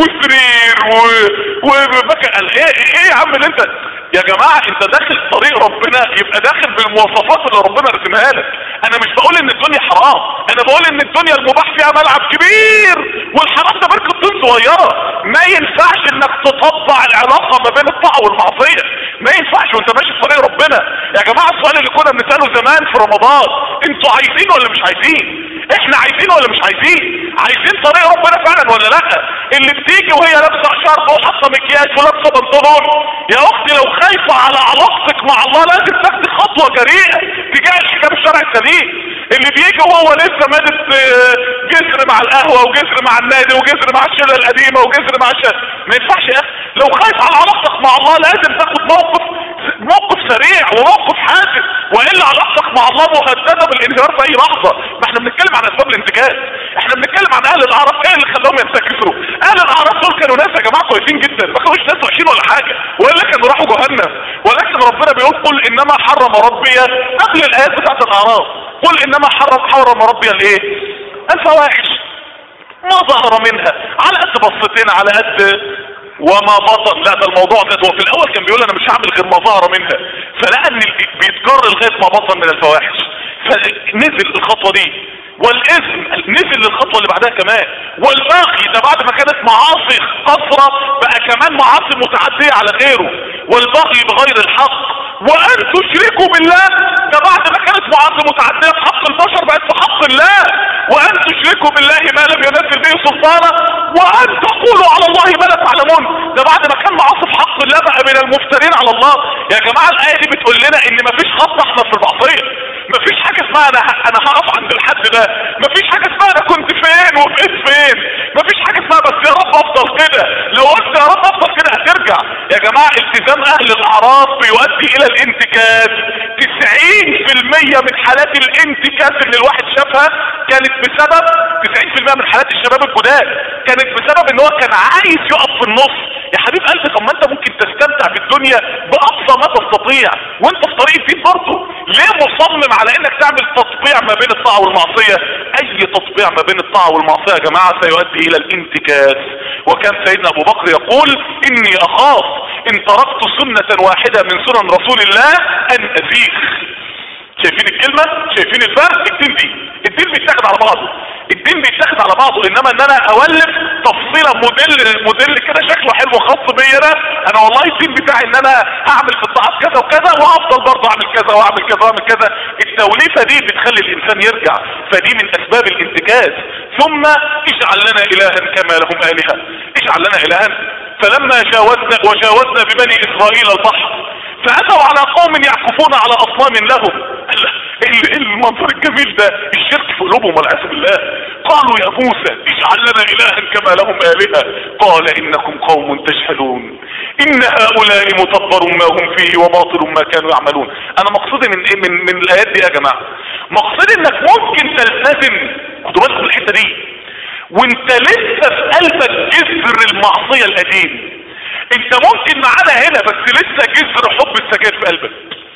وسرير و وبكى. قال ايه ايه يا عم اللي انت يا جماعة انت داخل طريق ربنا يبقى داخل بالمواصفات اللي ربنا رسمها لك. انا مش بقول ان الدنيا حرام، انا بقول ان الدنيا المباح فيها ملعب كبير والحرام ده بركة طين صغيرة. ما ينفعش انك تطبع العلاقة ما بين الطاعة والمعصية، ما ينفعش وانت ماشي في طريق ربنا. يا جماعة السؤال اللي كنا بنسأله زمان في رمضان، انتوا عايزين ولا مش عايزين؟ احنا عايزين ولا مش عايزين؟ عايزين طريق ربنا فعلا ولا لا؟ اللي بتيجي وهي لابسه شرب وحاطه مكياج ولابسه بنطلون، يا اختي لو خايفه على علاقتك مع الله لازم تاخدي خطوه جريئه تجاه الحجاب الشرعي السليم. اللي بيجي وهو لسه مادت جسر مع القهوه وجسر مع النادي وجسر مع الشله القديمه وجسر مع الشله، ما ينفعش يا اخي. لو خايف على علاقتك مع الله لازم تاخد موقف موقف سريع وموقف حاسم، والا علاقتك مع الله مهدده بالانهيار في اي لحظه. ما احنا بنتكلم عن اسباب الانتكاس، احنا بنتكلم عن اهل الاعراف. ايه اللي خلاهم ينتكسوا؟ اهل الاعراف دول كانوا ناس يا جماعه كويسين جدا، ما كانوش ناس وحشين ولا حاجه، والا كانوا راحوا جهنم. ولكن ربنا بيقول قل انما حرم ربي قبل الايات بتاعت الاعراف، قل انما حرم حرم ربي الايه؟ الفواحش ما ظهر منها، على قد بصتين على قد وما بطن. لا ده الموضوع ده هو في الاول كان بيقول انا مش هعمل غير ما ظهر منها، فلقى ان بيتكرر لغايه ما بطن من الفواحش فنزل الخطوه دي. والاثم نزل للخطوه اللي بعدها كمان. والباقي ده بعد ما كانت معاصي قصرة بقى كمان معاصي متعديه على غيره. والباقي بغير الحق وان تشركوا بالله، ده بعد ما كانت معاصي متعديه في حق البشر بقت في حق الله. وان تشركوا بالله ما لم ينزل به سلطانا وان تقولوا على الله ما لا تعلمون، ده بعد ما كان معاصي في حق الله بقى من المفترين على الله. يا جماعه الايه دي بتقول لنا ان مفيش خط احمر في المعصيه، مفيش حاجه اسمها انا انا هقف عند الحد ده، مفيش حاجه اسمها انا كنت فين وبقيت فين، مفيش حاجه اسمها بس يا رب افضل كده. لو قلت يا رب افضل كده هترجع. يا جماعه التزام اهل الاعراف بيؤدي الى الانتكاس. تسعين في المية من حالات الانتكاس اللي الواحد شافها كانت بسبب تسعين في المية من حالات الشباب الجداد كانت بسبب ان هو كان عايز يقف في النص. يا حبيب قلبي، طب ما انت ممكن تستمتع في الدنيا باقصى ما تستطيع وانت في طريق الدين برضه. ليه مصمم على انك تعمل تطبيع ما بين الطاعه والمعصيه؟ اي تطبيع ما بين الطاعه والمعصيه يا جماعه سيؤدي الى الانتكاس. وكان سيدنا ابو بكر يقول: اني اخاف ان تركت سنه واحده من سنن رسول الله ان ازيغ. شايفين الكلمة؟ شايفين الفرق؟ الدين دي الدين بيتاخد على بعضه، الدين بيتاخد على بعضه. انما ان انا اولف تفصيلة موديل موديل كده شكله حلو خاص بيا انا انا والله الدين بتاعي ان انا اعمل في الطاعات كذا وكذا وافضل برضه اعمل كذا واعمل كذا واعمل كذا. التوليفة دي بتخلي الانسان يرجع، فدي من اسباب الانتكاس. ثم اجعل لنا الها كما لهم الهة، اجعل لنا الها. فلما جاوزنا وجاوزنا ببني اسرائيل البحر فأتوا على قوم يعكفون على أصنام لهم. ايه المنظر الجميل ده؟ الشرك في قلوبهم والعياذ بالله. قالوا يا موسى اجعل لنا إلها كما لهم آلهة. قال إنكم قوم تجهلون إن هؤلاء متبر ما هم فيه وباطل ما كانوا يعملون. أنا مقصودي من إيه من, من الآيات دي يا جماعة؟ مقصودي إنك ممكن تلتزم، خدوا بالكم الحتة دي، وانت لسه في قلبك جذر المعصية القديم. انت ممكن معانا هنا بس لسه جذر حب السجاير في قلبك،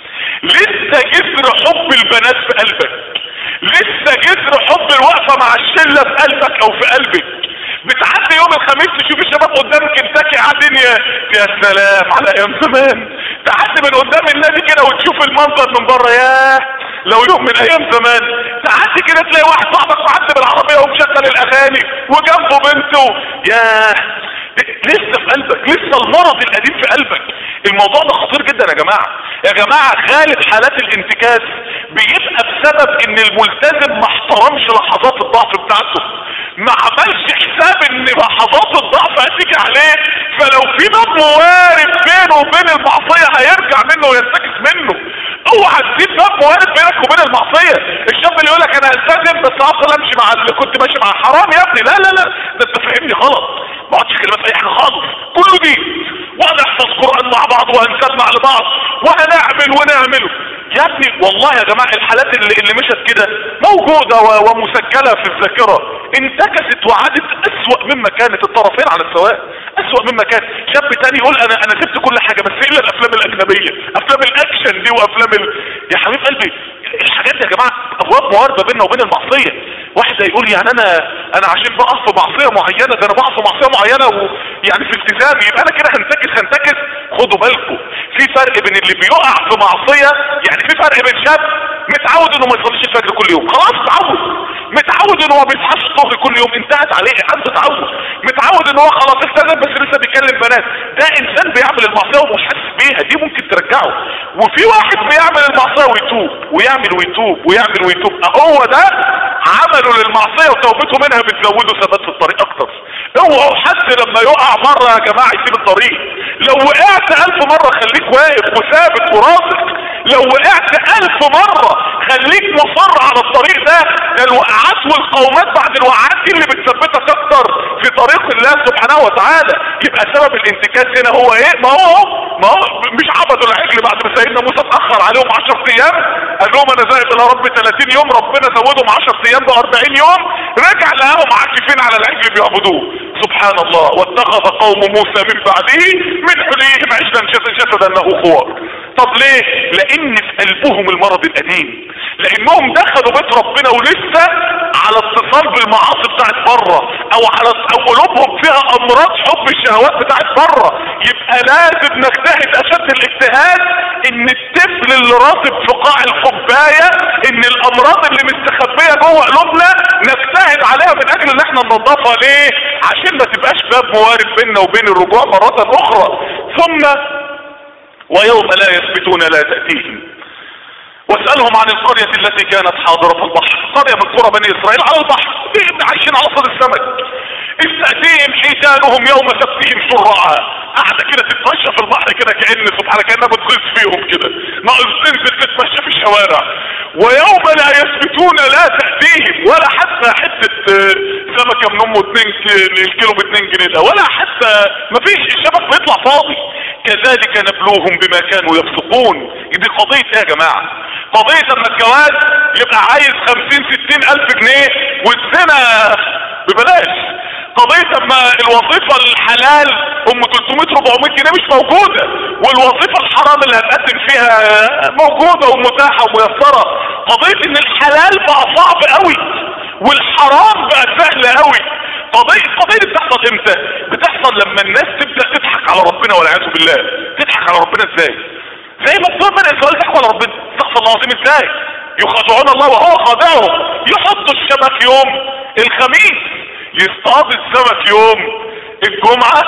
لسه جذر حب البنات في قلبك، لسه جذر حب الوقفة مع الشلة في قلبك او في قلبك. بتعدي يوم الخميس تشوف الشباب قدام كنتاكي قاعدين يا يا سلام على ايام زمان. تعدي من قدام النادي كده وتشوف المنظر من بره، ياه لو يوم من ايام زمان. تعدي كده تلاقي واحد صاحبك معدي بالعربيه ومشغل الاغاني وجنبه بنته، ياه لسه في قلبك، لسه المرض القديم في قلبك. الموضوع ده خطير جدا يا جماعه. يا جماعه غالب حالات الانتكاس بيبقى بسبب ان الملتزم ما احترمش لحظات الضعف بتاعته، ما عملش حساب ان لحظات الضعف هتيجي عليه، فلو في باب موارد بينه وبين المعصيه هيرجع منه وينتكس منه. اوعى تسيب باب موارد بينك وبين المعصيه. الشاب اللي يقول لك انا التزم بس افضل امشي مع اللي كنت ماشي مع حرام، يا ابني لا لا لا ده انت فاهمني غلط. ما اقعدش كلمات اي حاجه خالص، كله دي وهنحفظ قران مع بعض وهنسمع لبعض وهنعمل ونعمله. يا ابني والله يا جماعه الحالات اللي, اللي مشت كده موجوده ومسجله في الذاكره، انتكست وعادت اسوأ مما كانت، الطرفين على السواء اسوأ مما كان. شاب تاني يقول انا انا سبت كل حاجه بس الا الافلام الاجنبيه، افلام الاكشن دي وافلام ال... يا حبيب قلبي الحاجات دي يا جماعه ابواب مواربه بيننا وبين المعصيه. واحد هيقول يعني انا انا عشان بقف في معصيه معينه، ده انا بقف في معصيه معينه ويعني في التزام يبقى انا كده هنتكس هنتكس. خدوا بالكم في فرق بين اللي بيقع في معصيه، يعني في فرق بين شاب متعود انه ما يصليش الفجر كل يوم، خلاص اتعود، متعود انه ما بيصحاش الظهر كل يوم، انتهت عليه عنده تعود، متعود ان هو خلاص التزم بس لسه بيكلم بنات، ده انسان بيعمل المعصيه ومش حاسس بيها، دي ممكن ترجعه. وفي واحد بيعمل المعصيه ويتوب ويعمل ويتوب ويعمل ويتوب، هو ده عمله للمعصيه وتوبته منها بتزوده ثبات في الطريق اكتر. اوعوا حد لما يقع مره يا جماعه يسيب الطريق. لو وقعت الف مره خليك واقف وثابت وراسخ، لو وقعت الف مره خليك مصر على الطريق ده. ده الوقعات والقومات بعد الوقعات دي اللي بتثبتك اكتر في طريق الله سبحانه وتعالى. يبقى سبب الانتكاس هنا هو ايه؟ ما هو ما هو مش عبدوا العجل بعد ما سيدنا موسى اتاخر عليهم عشرة ايام، قال لهم انا ذاهب الى رب ثلاثين يوم، ربنا زودهم عشرة ايام ب أربعين يوم، رجع لقاهم عاكفين على العجل بيعبدوه. سبحان الله. واتخذ قوم موسى من بعده من حليهم عجلا جسدا له خوار. طب ليه؟ لان في قلبهم المرض القديم، لانهم دخلوا بيت ربنا ولسه على اتصال بالمعاصي بتاعت بره، او على او قلوبهم فيها امراض حب الشهوات بتاعت بره. يبقى لازم نجتهد اشد الاجتهاد ان الطفل اللي راطب في قاع الكوبايه، ان الامراض اللي مستخبيه جوه قلوبنا نجتهد عليها من اجل ان احنا ننظفها. ليه؟ عشان ما تبقاش باب موارد بيننا وبين الرجوع مرة اخرى. ثم ويوم لا يثبتون لا تأتيهم واسألهم عن القرية التي كانت حاضرة البحر، قرية من قرى بني اسرائيل على البحر عايشين على صد السمك. إذ تأتيهم حيتانهم يوم سبتهم شرعا، قاعدة كده تتمشى في البحر كده كأن سبحانه كأنها بتغيظ فيهم كده، ناقص تنزل تتمشى في الشوارع. ويوم لا يثبتون لا تأتيهم، ولا حتى حتة سمكة من امه اتنين الكيلو باتنين جنيه ده، ولا حتى مفيش، الشبك بيطلع فاضي. كذلك نبلوهم بما كانوا يفسقون. دي قضية ايه يا جماعة؟ قضية اما الجواز يبقى عايز خمسين ستين الف جنيه والزنا ببلاش. قضية اما الوظيفة الحلال ام تلتمية اربعمية جنيه مش موجودة، والوظيفة الحرام اللي هتقدم فيها موجودة ومتاحة وميسرة. قضية ان الحلال بقى صعب قوي والحرام بقى سهل قوي. قضية القضية دي بتحصل امتى؟ بتحصل لما الناس تبدأ تضحك على ربنا والعياذ بالله. تضحك على ربنا ازاي؟ زي ما بتوع بني اسرائيل ضحكوا على ربنا، استغفر الله العظيم، ازاي؟ يخادعون الله وهو خادعهم. يحطوا الشبك يوم الخميس، يصطاد السمك يوم الجمعة،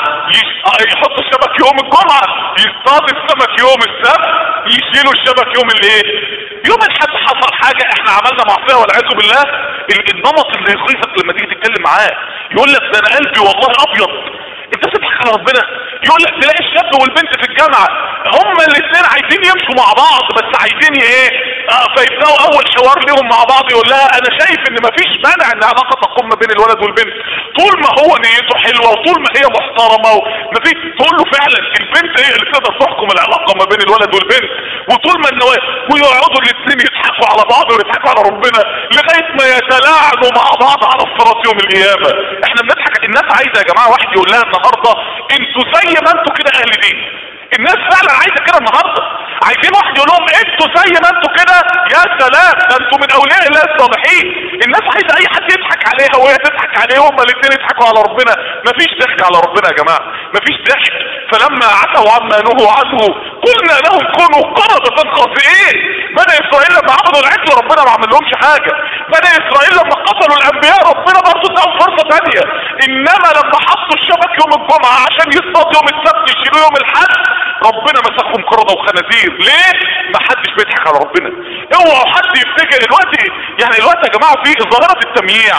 يحط الشبك يوم الجمعة، يصطاد السمك يوم السبت، يشيلوا الشبك يوم الايه؟ يوم الحد حصل حاجة احنا عملنا معصية والعياذ بالله. النمط اللي يخيفك لما تيجي تتكلم معاه يقول لك ده انا قلبي والله ابيض. انت بتضحك على ربنا. يقول لك تلاقي الشاب والبنت في الجامعة هما الاثنين عايزين يمشوا مع بعض بس عايزين ايه؟ اه فيبداوا اول حوار ليهم مع بعض يقول لها انا شايف ان مفيش مانع ان علاقة تقوم ما بين الولد والبنت طول ما هو نيته حلوة وطول ما هي محترمة ومفيش. تقول له فعلا البنت هي اللي تقدر تحكم العلاقة ما بين الولد والبنت وطول ما النوايا، ويقعدوا الاثنين يضحكوا على بعض ويضحكوا على ربنا لغاية ما يتلاعنوا مع بعض على الصراط يوم القيامة. احنا بنضحك. الناس عايزة يا جماعة واحد يقول لها النهاردة انتوا زي ما انتوا كده اهل دين. الناس فعلا عايزة كده النهاردة. عايزين واحد يقول لهم انتوا زي ما انتوا كده، يا سلام ده انتوا من اولياء الله الصالحين. الناس عايزة اي حد يضحك عليها وهي تضحك عليه، هما الاثنين يضحكوا على ربنا. مفيش ضحك على ربنا يا جماعة، مفيش ضحك. فلما عتوا عما نهوا عنه قلنا لهم كونوا قردة خاسئين. بني اسرائيل لما عبدوا العجل ربنا ما عمل لهمش حاجة. بني اسرائيل لما قتلوا الانبياء ربنا برضه اداهم فرصة ثانية. انما لما حطوا الشبك يوم الجمعة عشان يصطاد يوم السبت يشيلوا يوم الحد ربنا مسخهم قردة وخنازير. ليه؟ ما حدش بيضحك على ربنا. اوعوا حد يفتكر دلوقتي، يعني دلوقتي يا جماعة في ظاهرة التمييع.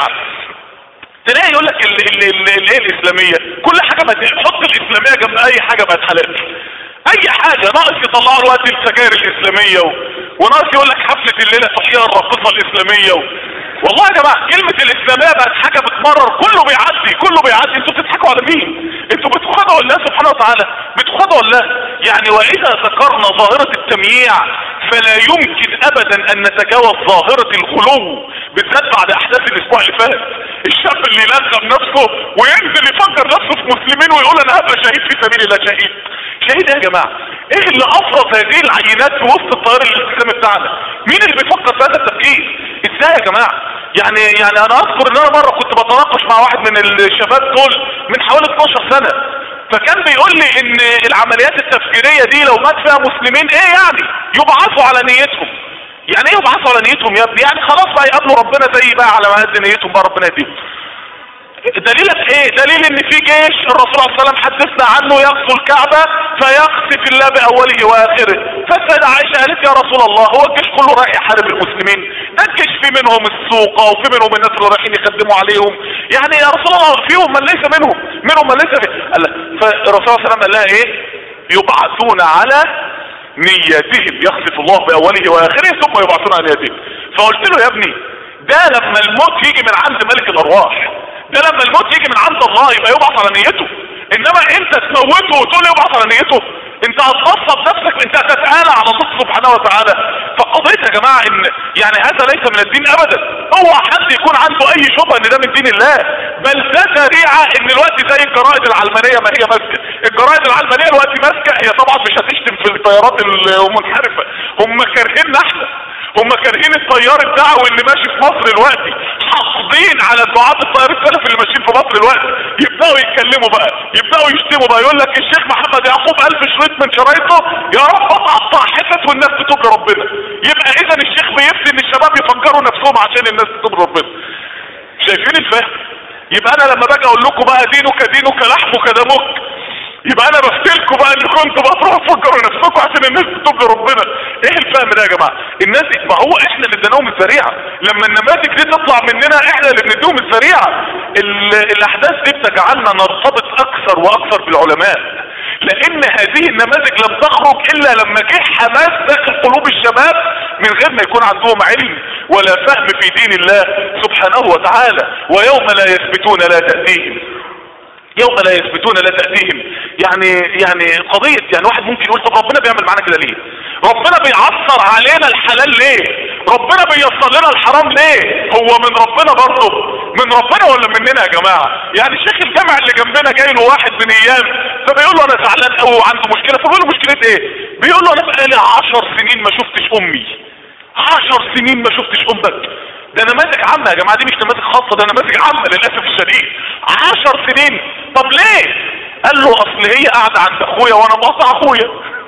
تلاقي يقول لك الايه الاسلامية كل حاجة ما تحط الاسلامية جنب اي حاجة بقت حلال. اي حاجة ناقص يطلعوا الوقت السجاير الاسلامية و... وناقص يقول لك حفلة الليلة تحيا الراقصة الاسلامية و... والله يا جماعة كلمة الاسلامية بقت حاجة بتمرر، كله بيعدي كله بيعدي. انتوا بتضحكوا على مين؟ انتوا بتخدعوا الله سبحانه وتعالى، بتخدعوا الله. يعني واذا ذكرنا ظاهرة التمييع فلا يمكن ابدا ان نتجاوز ظاهرة الخلو، بالذات بعد احداث الاسبوع اللي فات. الشاب اللي يلغم نفسه وينزل يفكر نفسه في مسلمين ويقول انا هبقى شهيد في سبيل الله. شهيد شهيد يا جماعة؟ ايه اللي افرض هذه العينات في وسط التيار الاسلامي بتاعنا؟ مين اللي بيفكر في هذا التفكير؟ ازاي يا جماعة؟ يعني يعني انا اذكر ان انا مرة كنت بتناقش مع واحد من الشباب دول من حوالي اتناشر سنة، فكان بيقول لي ان العمليات التفجيرية دي لو مات فيها مسلمين ايه يعني؟ يبعثوا على نيتهم. يعني ايه يبعثوا على نيتهم يا ابني؟ يعني خلاص بقى يقابلوا ربنا زي بقى على ما قد نيتهم بقى ربنا يديهم. دليلك ايه؟ دليل ان في جيش الرسول صلى الله عليه وسلم حدثنا عنه يغزو الكعبة فيقصف الله باوله واخره. فالسيدة عائشة قالت يا رسول الله هو الجيش كله رايح يحارب المسلمين؟ ده الجيش في منهم السوقة وفي منهم الناس اللي رايحين يخدموا عليهم. يعني يا رسول الله فيهم من ليس منهم منهم من ليس فيه. فالرسول صلى الله عليه وسلم قال لها ايه؟ يبعثون على نياتهم، يخسف الله باوله واخره ثم يبعثون على نياتهم. فقلت له يا ابني ده لما الموت يجي من عند ملك الارواح، ده لما الموت يجي من عند الله يبقى يبعث على نيته. انما انت تموته وتقول يبعث على نيته، انت هتنصب نفسك، انت هتتآلى على الله سبحانه وتعالى. فقضيت يا جماعة ان يعني هذا ليس من الدين ابدا. هو حد يكون عنده اي شبهة ان ده من دين الله، بل ده ذريعة ان الوقت زي الجرائد العلمانية ما هي ماسكة. الجرائد العلمانية الوقت ماسكة، هي طبعا مش هتشتم في الطيارات المنحرفة، هم كارهيننا احنا، هم كارهين الطيار الدعوي اللي ماشي في مصر دلوقتي، حاقدين على دعاة الطيار السلفي اللي ماشيين في مصر دلوقتي. يبداوا يتكلموا بقى، يبداوا يشتموا بقى، يقول لك الشيخ محمد يعقوب الف شريط من شرايطه يا رب اقطع حتت والناس تتوب لربنا. يبقى اذا الشيخ بيفتي ان الشباب يفجروا نفسهم عشان الناس تتوب لربنا. شايفين الفهم؟ يبقى انا لما باجي اقول لكم بقى دينك دينك لحمك دمك، يبقى انا بفتلكوا بقى ان كنتوا بقى تروحوا تفكروا نفسكم عشان الناس تتوب لربنا. ايه الفهم ده يا جماعه؟ الناس ما هو احنا اللي اديناهم الذريعه، لما النماذج دي تطلع مننا احنا اللي بنديهم الذريعه. الاحداث دي بتجعلنا نرتبط اكثر واكثر بالعلماء، لان هذه النماذج لم تخرج الا لما جه حماس داخل قلوب الشباب من غير ما يكون عندهم علم ولا فهم في دين الله سبحانه وتعالى. ويوم لا يثبتون لا تأتيهم يوم لا يثبتون لا تأتيهم. يعني يعني قضية يعني واحد ممكن يقول طب ربنا بيعمل معانا كده ليه؟ ربنا بيعصر علينا الحلال ليه؟ ربنا بييسر لنا الحرام ليه؟ هو من ربنا برضه؟ من ربنا ولا مننا يا جماعة؟ يعني شيخ الجامع اللي جنبنا جاي له واحد من ايام فبيقول له انا زعلان قوي وعنده مشكلة، فبيقول له مشكلة ايه؟ بيقول له انا بقالي عشر سنين ما شفتش امي. عشر سنين ما شفتش امك. ده نماذج عامة يا جماعة، دي مش نماذج خاصة، ده نماذج عامة للأسف الشديد. عشر سنين. طب ليه؟ قال له اصل هي قاعدة عند اخويا وانا مقاطع اخويا.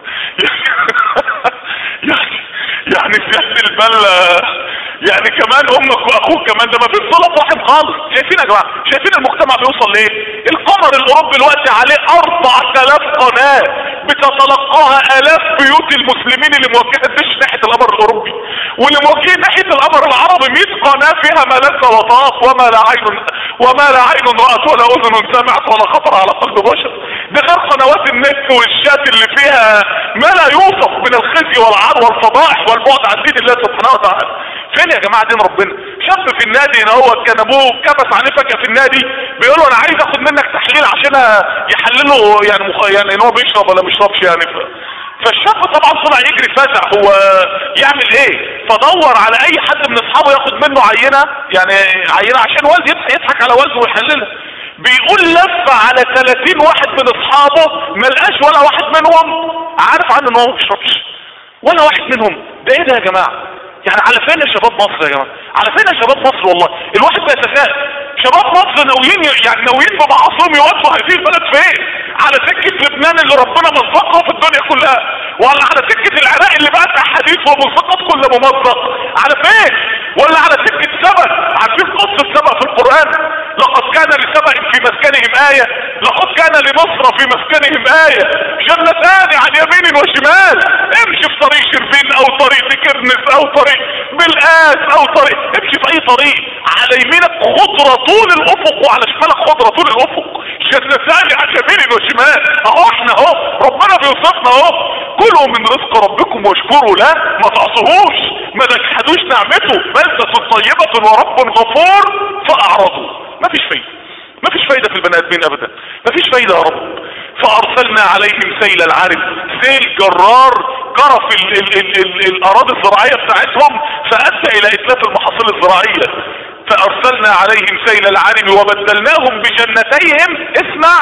يعني يعني سياسة البلة يعني كمان امك واخوك كمان، ده ما فيش صلة رحم خالص. شايفين يا جماعة؟ شايفين المجتمع بيوصل ليه؟ القمر الاوروبي دلوقتي عليه اربعة الاف قناة بتتلقاها الاف بيوت المسلمين اللي موجهة الدش ناحية القمر الاوروبي، واللي موجهين ناحية القمر العربي مئة قناة فيها ما لذ وطاف وما لا عين وما لا عين رأت ولا اذن سمعت ولا خطر على قلب بشر. ده غير قنوات النت والشات اللي فيها ما لا يوصف من الخزي والعار والفضائح والبعد عن دين الله سبحانه وتعالى. فين يا جماعة دين ربنا؟ شاب في النادي هنا هو كان ابوه كبس عليه فجأة في النادي بيقول له انا عايز اخد منك تحليل عشان يحلله يعني مخ... يعني ان هو بيشرب ولا مش شربش يعني ف... فالشاب طبعا طلع يجري فزع هو يعمل ايه، فدور على اي حد من اصحابه ياخد منه عينة يعني عينة عشان والدي يضحك على والده ويحللها. بيقول لف على ثلاثين واحد من اصحابه ما لقاش ولا واحد منهم عارف عنه ان هو ما بيشربش، ولا واحد منهم. ده ايه ده يا جماعة؟ يعني على فين يا شباب مصر يا جماعة؟ على فين يا شباب مصر؟ والله الواحد بيتساءل شباب مصر ناويين يعني ناويين بمعاصيهم يودوا هذه البلد فين؟ على سكة لبنان اللي ربنا مزقها في الدنيا كلها، ولا على سكة العراق اللي بقت احاديث ومزقات كل ممزق؟ على فين؟ ولا على سكة سبأ؟ عارفين قصة سبأ في القرآن؟ لقد كان لسبأ في مسكنهم آية، لقد كان لمصر في مسكنهم آية جنتان عن يمين وشمال. امشي في طريق شربين او طريق كرنس او طريق بالآس او طريق، امشي في اي طريق على يمينك خضرة طول الافق وعلى شمالك خضرة طول الافق، جنتان عن يمين وشمال. اهو احنا اهو ربنا بيوصفنا اهو، كلوا من رزق ربكم واشكروا له ما تعصوهوش ما تجحدوش نعمته بلدة طيبة ورب غفور فاعرضوا. مفيش فايدة، مفيش فايدة في البني ادمين ابدا، مفيش فايدة يا رب. فارسلنا عليهم سيل العرم، سيل جرار جرف ال ال ال ال الاراضي الزراعية بتاعتهم فادى الى اتلاف المحاصيل الزراعية. فارسلنا عليهم سيل العرم وبدلناهم بجنتيهم، اسمع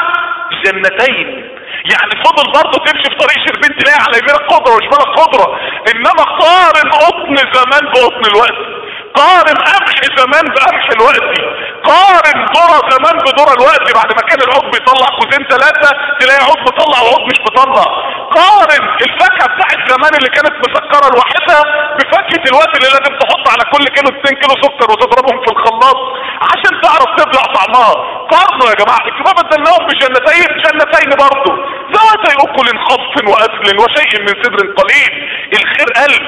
جنتين، يعني فضل برضه تمشي في طريق شربين تلاقي على يمينك خضرة وشمالك خضرة، انما قارن قطن زمان بقطن الوقت، قارن قمح زمان بقمح الوقت، قارن ذرة زمان بذرة الوقت. بعد ما كان العود بيطلع كوزين ثلاثة تلاقي عود بيطلع وعود مش بيطلع. قارن الفاكهة بتاعت زمان اللي كانت مسكرة لوحدها بفاكهة الوقت اللي لازم تحط على كل كيلو اتنين كيلو سكر وتضربهم في الخلاط عشان تعرف تبلع طعمها. قارنوا يا جماعة، كما بدلناهم بجنتين، جنتين برضه ذواتي اكل خضف واكل وشيء من سدر قليل. الخير قلب.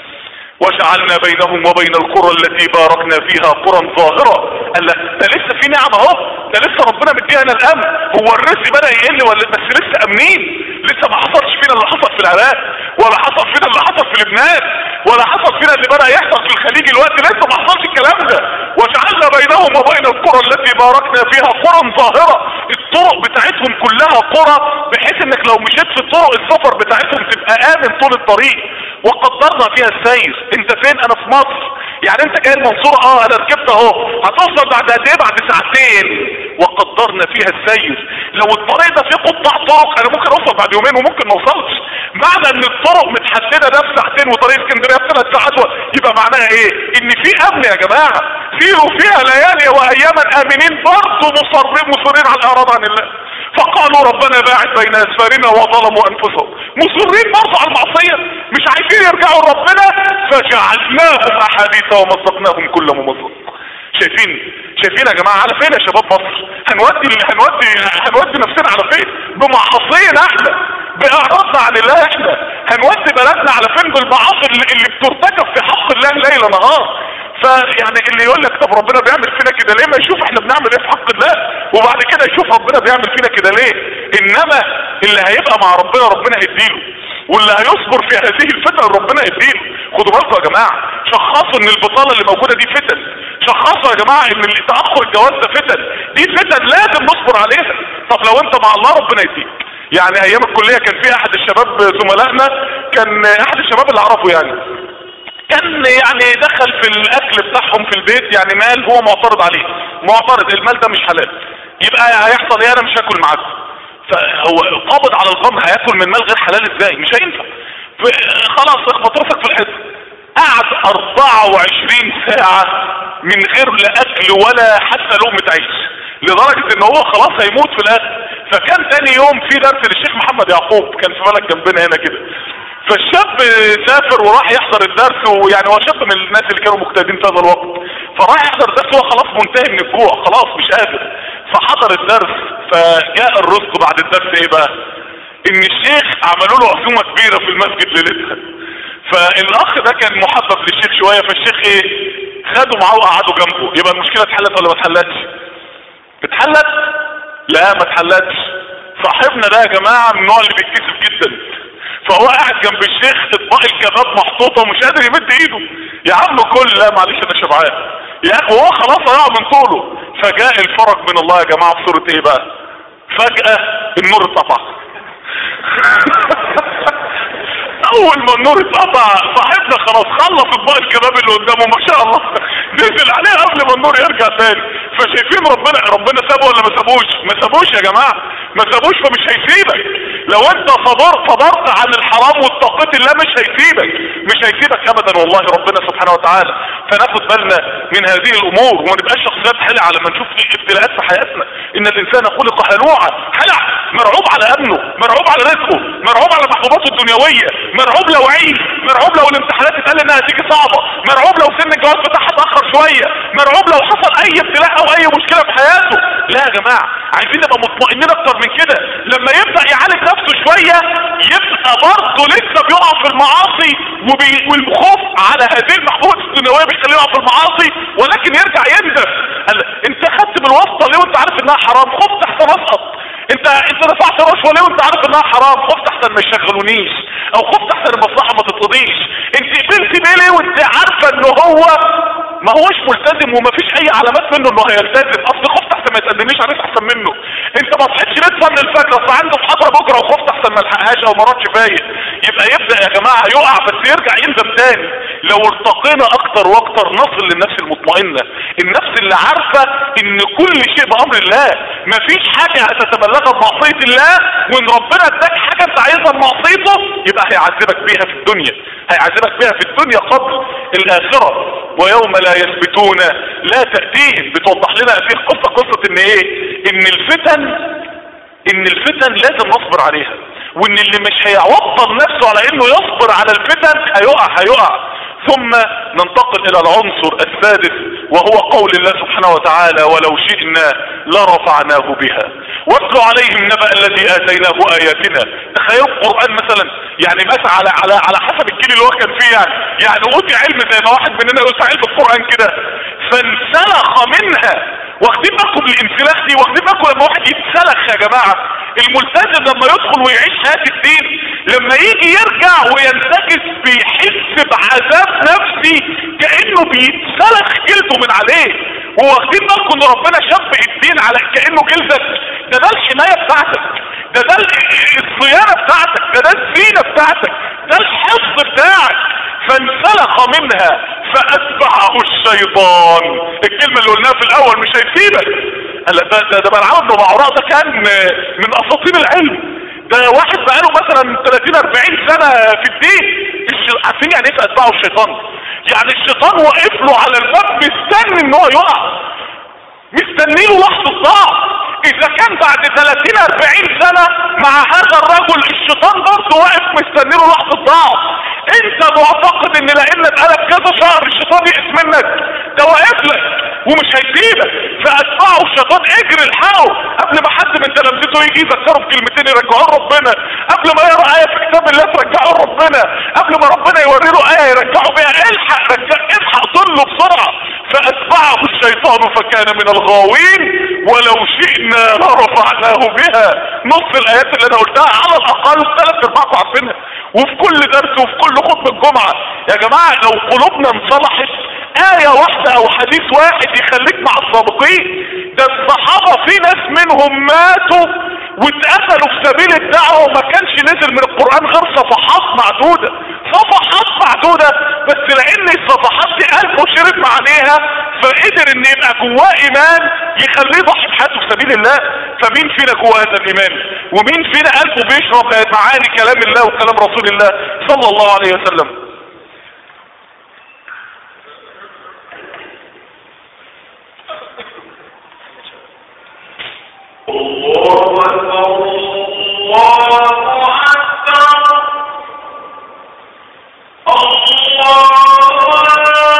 وجعلنا بينهم وبين القرى التي باركنا فيها قرى ظاهرة. قال لك ده لسه في نعمة اهو، ده لسه ربنا مدينا الامن. هو الرزق بدأ يقل ولا بس لسه امنين؟ لسه ما حصلش فينا اللي حصل في العراق، ولا حصل فينا اللي حصل في لبنان، ولا حصل فينا اللي بدأ يحصل في الخليج الوقت، لسه ما حصلش الكلام ده. وجعلنا بينهم وبين القرى التي باركنا فيها قرى ظاهرة، الطرق بتاعتهم كلها قرى بحيث انك لو مشيت في الطرق السفر بتاعتهم تبقى امن طول الطريق. وقدرنا فيها السير. انت فين؟ انا في مصر. يعني انت جاي المنصورة، اه انا ركبت اهو، هتوصل بعد قد ايه؟ بعد ساعتين. وقدرنا فيها السير. لو الطريق ده فيه قطاع طرق انا ممكن اوصل بعد يومين وممكن ما اوصلش. معنى ان الطرق متحدده ده في ساعتين وطريق اسكندريه في ثلاث ساعات و... يبقى معناها ايه؟ ان في امن يا جماعه. سيروا فيها ليالي واياما امنين برضه مصرين مصرين على الاعراض عن الله. فقالوا ربنا باعد بين اسفارنا وظلموا انفسهم، مصرين برضه على المعصيه مش عايزين يرجعوا لربنا. فجعلناهم احاديث ومزقناهم كل ممزق. شايفين شايفين يا جماعه على فين يا شباب مصر؟ هنودي هنودي هنودي نفسنا على فين؟ بمعاصينا احنا، باعراضنا عن الله احنا. هنودي بلدنا على فين؟ بالمعاصي اللي, اللي بترتكب في حق الله ليل نهار. فيعني اللي يقول لك طب ربنا بيعمل فينا كده ليه؟ ما يشوف احنا بنعمل ايه في حق الله وبعد كده يشوف ربنا بيعمل فينا كده ليه. انما اللي هيبقى مع ربنا ربنا هيديله، واللي هيصبر في هذه الفتن ربنا يديله. خدوا بالكم يا جماعه، شخصوا ان البطاله اللي موجوده دي فتن، شخصوا يا جماعة ان تأخر الجواز ده فتن، دي فتن لازم نصبر عليها. طب لو انت مع الله ربنا يديك. يعني ايام الكلية كان في احد الشباب زملائنا، كان احد الشباب اللي اعرفه يعني، كان يعني دخل في الاكل بتاعهم في البيت يعني مال هو معترض عليه، معترض المال ده مش حلال، يبقى هيحصل ايه؟ انا مش هاكل معاكم. فهو قابض على الخمر، هياكل من مال غير حلال ازاي؟ مش هينفع. خلاص اخبط راسك في الحيط. قعد اربعة وعشرين ساعة من غير لا اكل ولا حتى لقمة عيش، لدرجة ان هو خلاص هيموت في الاخر. فكان تاني يوم في درس للشيخ محمد يعقوب، كان في بلد جنبنا هنا كده. فالشاب سافر وراح يحضر الدرس، ويعني هو شاب من الناس اللي كانوا مجتهدين في هذا الوقت، فراح يحضر الدرس وهو خلاص منتهي من الجوع، خلاص مش قادر. فحضر الدرس، فجاء الرزق بعد الدرس ايه بقى؟ ان الشيخ عملوا له عزومة كبيرة في المسجد ليلتها. فالاخ ده كان محبب للشيخ شوية، فالشيخ ايه؟ خدوا معاه وقعدوا جنبه. يبقى المشكلة اتحلت ولا ما اتحلتش؟ اتحلت؟ لا ما اتحلتش. صاحبنا ده يا جماعة من النوع اللي بيتكسف جدا، فهو قاعد جنب الشيخ، اطباق الكباب محطوطة ومش قادر يمد ايده. يا عم كل، لا معلش انا شبعان يا اخي، وهو خلاص ضيع من طوله. فجاء الفرج من الله يا جماعة في صورة ايه بقى؟ فجأة النور اتقطع. اول ما النور اتقطع صاحبنا خلاص خلص اطباق الكباب اللي قدامه ما شاء الله، نزل عليه قبل ما النور يرجع تاني. فشايفين ربنا ربنا سابه ولا ما سابوش؟ ما سابوش يا جماعه، ما سابوش. فمش هيسيبك لو انت صبرت صبرت عن الحرام واتقيت الله، مش هيسيبك، مش هيسيبك ابدا والله ربنا سبحانه وتعالى. فناخد بالنا من هذه الامور وما نبقاش شخصيات حلعه لما نشوف ابتلاءات في حياتنا. ان الانسان خلق هلوعا، حلع، مرعوب على امنه، مرعوب على رزقه، مرعوب على محبوباته الدنيويه، مرعوب لو عيد، مرعوب لو الامتحانات اتقال انها هتيجي صعبه، مرعوب لو سن الجواز بتاعها اتاخر شويه، مرعوب لو حصل اي ابتلاء او اي مشكله في حياته. لا يا جماعه، عايزين نبقى مطمئنين اكتر من كده. لما يبدا يعالج نفسه شويه يبقى برضه لسه بيقع في المعاصي، وبي... والخوف على هذه المحبوبات الدنيويه بيخليه يقع في المعاصي، ولكن يرجع يندم. انت خدت بالواسطه ليه وانت عارف انها حرام؟ خفت احسن اسقط. انت انت دفعت رشوه ليه وانت عارف انها حرام؟ خفت احسن ما يشغلونيش، او خفت احسن المصلحه ما تتقضيش. انت قبلت بيه ليه وانت عارفه ان هو ما هوش ملتزم ومفيش اي علامات منه انه هيلتزم؟ اصل خفت احسن ما يتقدمليش عريس احسن منه. انت ما صحيتش ليه تصلي الفجر؟ اصل عنده محاضره بكره وخفت احسن ما الحقهاش او ما راتش فيا. يبقى يبدا يا جماعه يقع بس يرجع يندم تاني. لو ارتقينا اكتر واكتر نصل للنفس المطمئنه، النفس اللي عارفه ان كل شيء بامر الله، مفيش حاجه هتتبلغها بمعصيه الله، وان ربنا اداك حاجه انت عايزها بمعصيته يبقى هيعذبك بيها في الدنيا، هيعذبك بيها في الدنيا قبل الاخره. ويوم لا يثبتون لا تأتيهم، بتوضح لنا هذه القصة قصة ان ايه؟ ان الفتن ان الفتن لازم نصبر عليها، وان اللي مش هيعوض نفسه على انه يصبر على الفتن هيقع هيقع. ثم ننتقل الى العنصر السادس وهو قول الله سبحانه وتعالى: ولو شئنا لرفعناه بها واتلو عليهم نبأ الذي اتيناه اياتنا. تخيلوا القرآن مثلا، يعني مثلا على على على حسب الجيل اللي هو كان فيه، يعني يعني اوتي علم زي ما واحد مننا يوسع علم القرآن كده، فانسلخ منها. واخدين بالكم الانسلاخ دي؟ واخدين بالكم لما واحد يتسلخ يا جماعه؟ الملتزم لما يدخل ويعيش حياه الدين، لما يجي يرجع وينتكس بيحس بعذاب نفسي كانه بيتسلخ جلده من عليه. واخدين بالكم ان ربنا شبه الدين على كانه جلدك؟ ده ده الحمايه بتاعتك، ده ده الصيانه بتاعتك، ده ده الزينه بتاعتك، ده الحفظ بتاعك. فانسلخ منها فاتبعه الشيطان. الكلمه اللي قلناها في الاول مش هيسيبك. ده ده ده بلعام بن بعوراء ده كان من اساطين العلم، ده واحد بقاله مثلا ثلاثين أربعين سنه في الدين. عارفين يعني ايه اتبعه الشيطان؟ يعني الشيطان واقف له على الباب مستني ان هو يقع، مستني له لحظه ضعف. اذا كان بعد ثلاثين أربعين سنه مع هذا الرجل الشيطان برضه واقف مستني له لحظه ضعف، انت معتقد ان لان بقالك كذا شهر الشيطان يقف منك؟ ده واقف لك ومش هيسيبك. فاتبعه الشيطان، اجري الحقه قبل ما حد من تلامذته يجي يذكره بكلمتين يرجعوه لربنا، قبل ما يقرا ايه في كتاب الله ترجعه لربنا، قبل ما ربنا يوري له ايه يرجعه بيها. الحق رجع، الحق ضله بسرعه. فاتبعه الشيطان فكان من الغاوين ولو شئنا لرفعناه بها. نص الايات اللي انا قلتها على الاقل ثلاث ارباعكم عارفينها، وفي كل درس وفي كل خطبه الجمعه. يا جماعه لو قلوبنا انصلحت آية واحدة او حديث واحد يخليك مع الصادقين. ده الصحابة في ناس منهم ماتوا واتقتلوا في سبيل الدعوة وما كانش نزل من القرآن غير صفحات معدودة، صفحات معدودة بس، لان الصفحات دي قلبه شرب معانيها فقدر ان يبقى جواه ايمان يخليه يضحي بحياته في سبيل الله. فمين فينا جواه هذا الايمان؟ ومين فينا قلبه بيشرب معاني كلام الله وكلام رسول الله صلى الله عليه وسلم؟ الله أكبر الله أكبر الله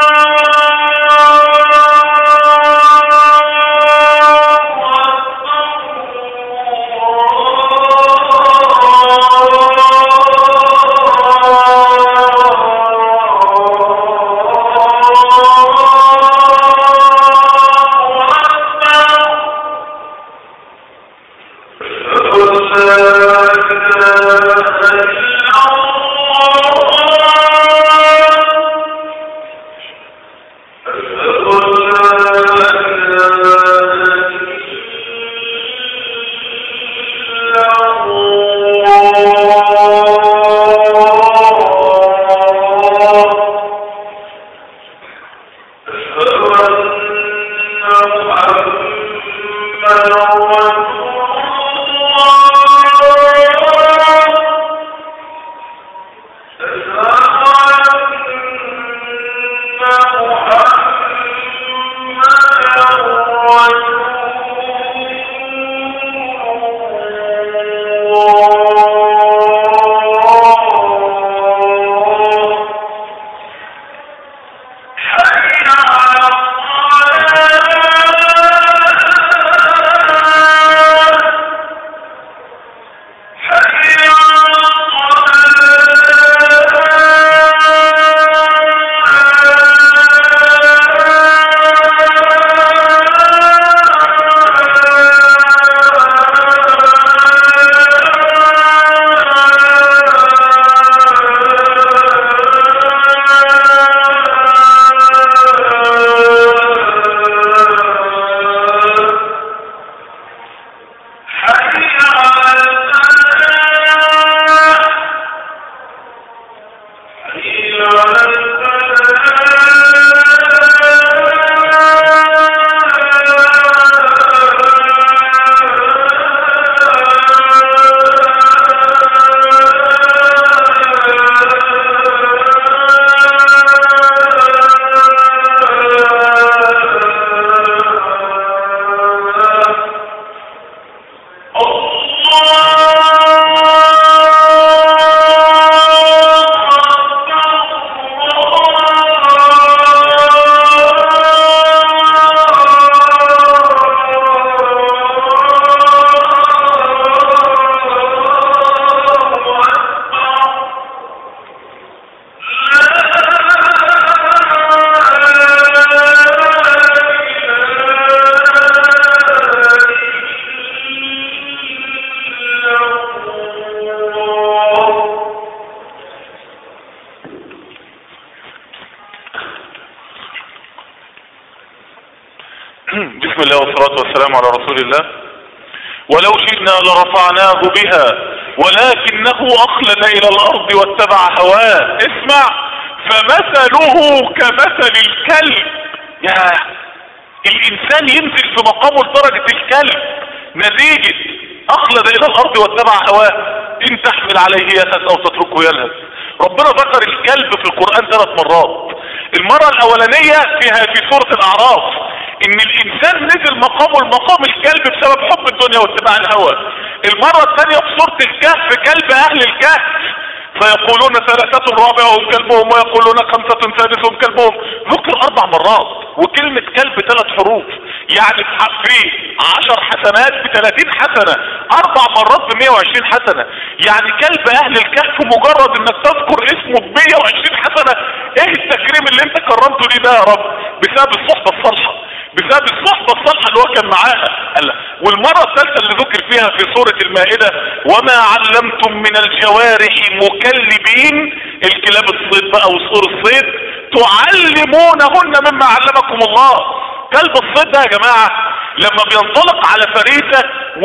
بسم الله والصلاة والسلام على رسول الله. ولو شئنا لرفعناه بها ولكنه أخلد إلى الأرض واتبع هواه. اسمع، فمثله كمثل الكلب. يا الإنسان ينزل في مقامه لدرجة الكلب نتيجة أخلد إلى الأرض واتبع هواه. إن تحمل عليه يلهث أو تتركه يلهث. ربنا ذكر الكلب في القرآن ثلاث مرات. المرة الأولانية فيها في سورة الأعراف ان الانسان نزل مقامه المقام الكلب بسبب حب الدنيا واتباع الهوى. المرة الثانية في سورة الكهف كلب اهل الكهف، فيقولون ثلاثة رابعهم كلبهم ويقولون خمسة سادسهم كلبهم. ذكر اربع مرات وكلمة كلب ثلاث حروف، يعني في عشر حسنات بثلاثين حسنة، اربع مرات بمية وعشرين حسنة. يعني كلب اهل الكهف مجرد انك تذكر اسمه بمية وعشرين حسنة. ايه التكريم اللي انت كرمته ليه ده يا رب؟ بسبب الصحبة الصالحة، بسبب الصحبة الصالحة اللي هو كان معاها. والمرة الثالثة اللي ذكر فيها في سورة المائدة وما علمتم من الجوارح مكلبين، الكلاب الصيد بقى وصور الصيد، تعلمونهن مما علمكم الله. كلب الصيد ده يا جماعة لما بينطلق على فريسة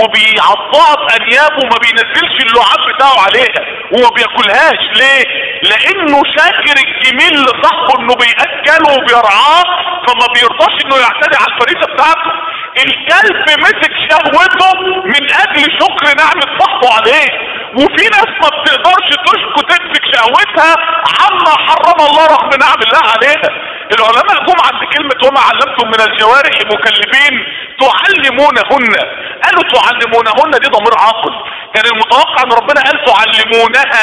وبيعضها بانيابه ما بينزلش اللعاب بتاعه عليها وما بياكلهاش. ليه؟ لانه شاكر الجميل لصاحبه انه بيأكله وبيرعاه، فما بيرضاش انه يعتدي على الفريسة بتاعته. الكلب مسك شهوته من اجل شكر نعمة صاحبه عليه، وفي ناس ما بتقدرش تشكو تمسك شهوتها عما حرم الله رغم نعم الله عليها. العلماء جم عند كلمة وما علمتم من الجوارح مكلبين تعلمونهن، قالوا تعلمونهن دي ضمير عاقل. كان المتوقع ان ربنا قال تعلمونها،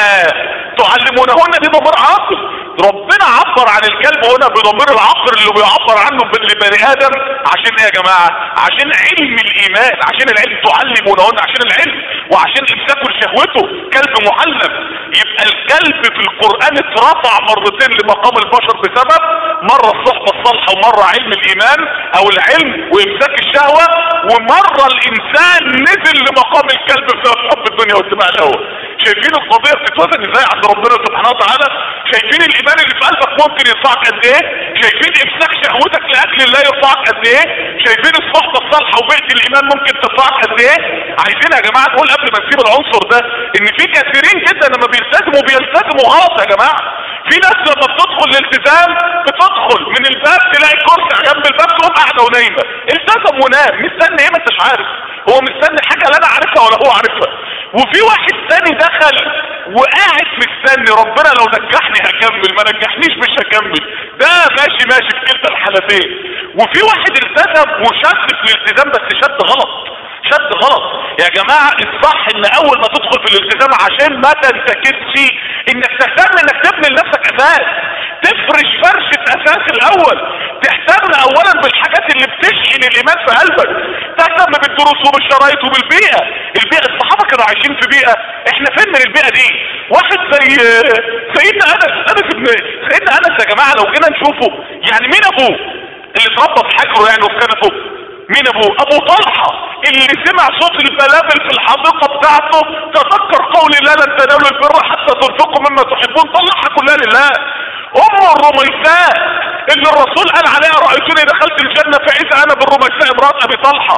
تعلمونهن دي ضمير عاقل. ربنا عبر عن الكلب هنا بضمير العقل اللي بيعبر عنه لبني ادم. عشان ايه يا جماعة؟ عشان علم الايمان، عشان العلم. تعلمونهن عشان العلم وعشان امساكوا شهوته. كلب معلم. يبقى الكلب في القرآن اترفع مرتين لمقام البشر بسبب مرة الصحبة الصالحة ومرة علم الايمان او العلم وامساك الشهوة، ومرة الانسان نزل لمقام الكلب بسبب حب الدنيا واتباع الهوى. شايفين القضية بتتوزن ازاي عند ربنا سبحانه وتعالى؟ شايفين الايمان اللي في قلبك ممكن يرفعك قد ايه؟ شايفين امساك شهوتك لاجل الله يرفعك قد ايه؟ شايفين الصحبة الصالحة وبيئة الايمان ممكن ترفعك قد ايه؟ عايزين يا جماعة نقول قبل ما نسيب العنصر ده ان في كثيرين جدا لما بيلتزموا بيلتزموا غلط يا جماعة. في ناس لما بتدخل الالتزام بتدخل من الباب تلاقي كرسي جنب الباب تقوم قاعدة ونايمة. التزم ونام، مستني ايه؟ ما انتش عارف. هو مستني حاجة لا انا عارفها ولا هو عارفها. وفي واحد تاني دخل وقاعد مستني ربنا لو نجحني هكمل، ما نجحنيش مش هكمل. ده ماشي ماشي في كلتا الحالتين. وفي واحد التزم وشد في الالتزام بس شد غلط، شد غلط. يا جماعة الصح ان اول ما تدخل في الالتزام عشان ما تنتكدش انك تهتم انك تبني لنفسك اساس، تفرش فرشة اساس الاول، تهتم اولا بالحاجات اللي بتشحن الايمان في قلبك، تهتم بالدروس وبالشرايط وبالبيئة. البيئة الصحابة كانوا عايشين في بيئة، احنا فين من البيئة دي؟ واحد زي سيدنا انس، انس ابن سيدنا انس يا جماعة لو جينا نشوفه يعني مين ابوه اللي اتربى في حجره يعني وفي كنفه؟ مين ابوه؟ ابو طلحة اللي سمع صوت البلابل في الحديقة بتاعته تذكر قول الله لن تنالوا البر حتى تنفقوا مما تحبون، طلعها كلها لله. ام الرميساء اللي الرسول قال عليها رأيتني دخلت الجنة فاذا انا بالرميساء امرأة ابي طلحة.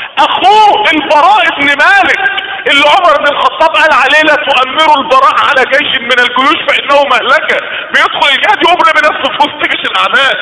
اخوه البراء بن مالك اللي عمر بن الخطاب قال عليه لا تؤمروا البراء على جيش من الجيوش فانه مهلكة، بيدخل الجهاد يبرم بنفسه في وسط جيش الاعداء.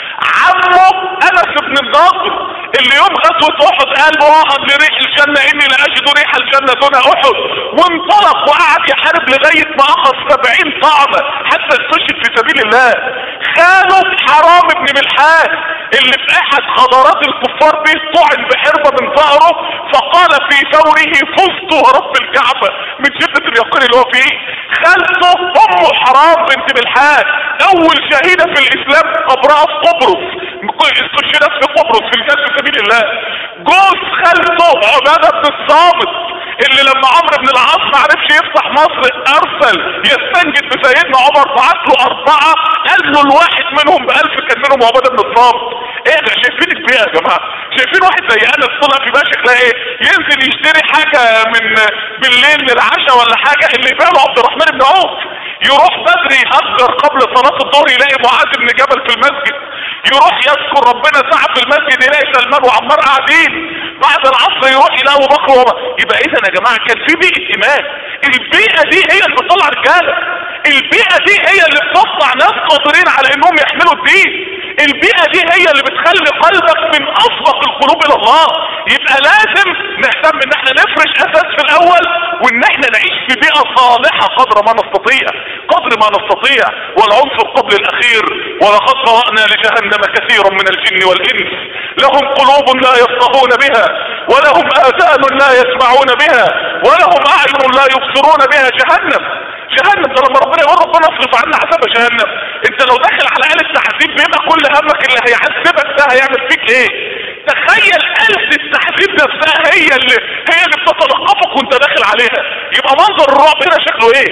عمه انس بن النضر اللي يوم غزوة احد قال واحد لريح الجنة اني لاجد ريح الجنة دون احد، وانطلق وقعد يحارب لغاية ما اخذ سبعين طعنة حتى استشهد في سبيل الله. خاله حرام بن ملحان اللي في احد غدرات الكفار به طعن بحربة من ظهره فقال في ثوره فزت ورب الكعبة من شدة اليقين اللي هو فيه. خالته امه حرام بنت ملحان اول شهيدة في الاسلام قبرها في قبرص، استشهدت في قبرص في الجهاد في سبيل الله. جوز خالته عبادة بن الصامت اللي لما عمرو بن العاص ما عرفش يفتح مصر ارسل يستنجد بسيدنا عمر بعت له اربعة قال له الواحد منهم بألف كان منهم عبادة بن الصامت. ايه ده؟ شايفين البيئة يا جماعة؟ شايفين واحد زي انس طلع في باشا تلاقي ايه؟ ينزل يشتري حاجة من بالليل للعشاء ولا حاجة اللي يبيع له عبد الرحمن بن عوف، يروح بدري يهجر قبل صلاة الظهر يلاقي معاذ بن جبل في المسجد، يروح يذكر ربنا ساعة في المسجد يلاقي سلمان وعمار قاعدين، بعد العصر يروح يلاقي ابو بكر وما. يبقى اذا يا جماعة كان في بيئة ايمان. البيئة دي هي اللي بتطلع رجالة، البيئة دي هي اللي بتصنع ناس قادرين على انهم يحملوا الدين، البيئة دي هي اللي بتخلي قلبك من اصدق القلوب الى الله. يبقى لازم نهتم ان احنا نفرش اساس في الاول وان احنا نعيش في بيئة صالحة قدر ما نستطيع، قدر ما نستطيع. والعنصر قبل الاخير ولقد قرأنا لجهنم كثيرا من الجن والانس لهم قلوب لا يفقهون بها ولهم اذان لا يسمعون بها ولهم اعين لا يبصرون بها. جهنم جهنم ده لما ربنا يقول ربنا اصرف عنا عذاب جهنم، انت لو داخل على آلة التحذيب بيبقى كل همك اللي هيعذبك ده هيعمل فيك ايه؟ تخيل آلة التحذيب نفسها هي اللي هي اللي بتتلقفك وانت داخل عليها، يبقى منظر الرعب هنا شكله ايه؟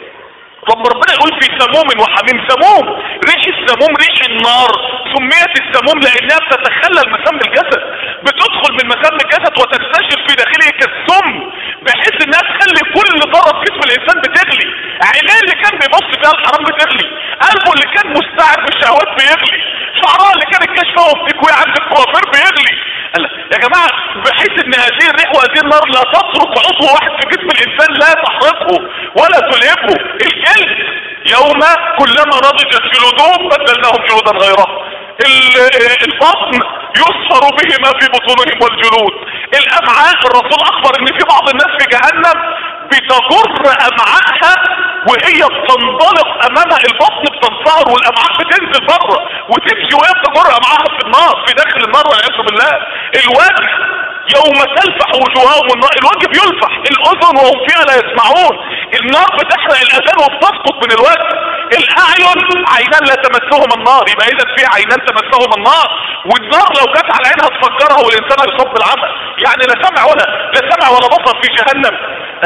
لما ربنا يقول في سموم وحميم، سموم ريح السموم ريح النار سميت السموم لانها بتتخلل مسام الجسد، بتدخل من مسام الجسد وتنتشر في داخله كالسم بحيث انها تخلي كل ذره في جسم الانسان بتغلي، عينيه اللي كان بيبص فيها الحرام بتغلي، قلبه اللي كان مستعد بالشهوات يقف تكوي عند الكوافير بيغلي. يا جماعة بحيث ان هذه الريح وهذه النار لا تترك عضو واحد في جسم الانسان لا تحرقه ولا تلهبه. الجلد يوم كلما نضجت جلودهم بدلناهم جلودا غيرها. البطن يصفر به ما في بطونهم والجلود. الامعاء الرسول اخبر ان في بعض الناس في جهنم بتجر امعائها وهي بتنطلق امامها، البطن بتنصهر والامعاء بتنزل بره وتمشي وهي بتجر امعائها في النار في داخل النار والعياذ بالله. الوجه يوم تلفح وجوههم النار، الوجه بيلفح، الاذن وهم فيها لا يسمعون، النار بتحرق الاذان وبتسقط من الوجه. الاعين عينان لا تمسهم النار، يبقى اذا في عينان تمسهم النار، والنار لو جت على عينها تفجرها والانسان هيصاب بالعمى. يعني لا سمع ولا لا سمع ولا بصر في جهنم.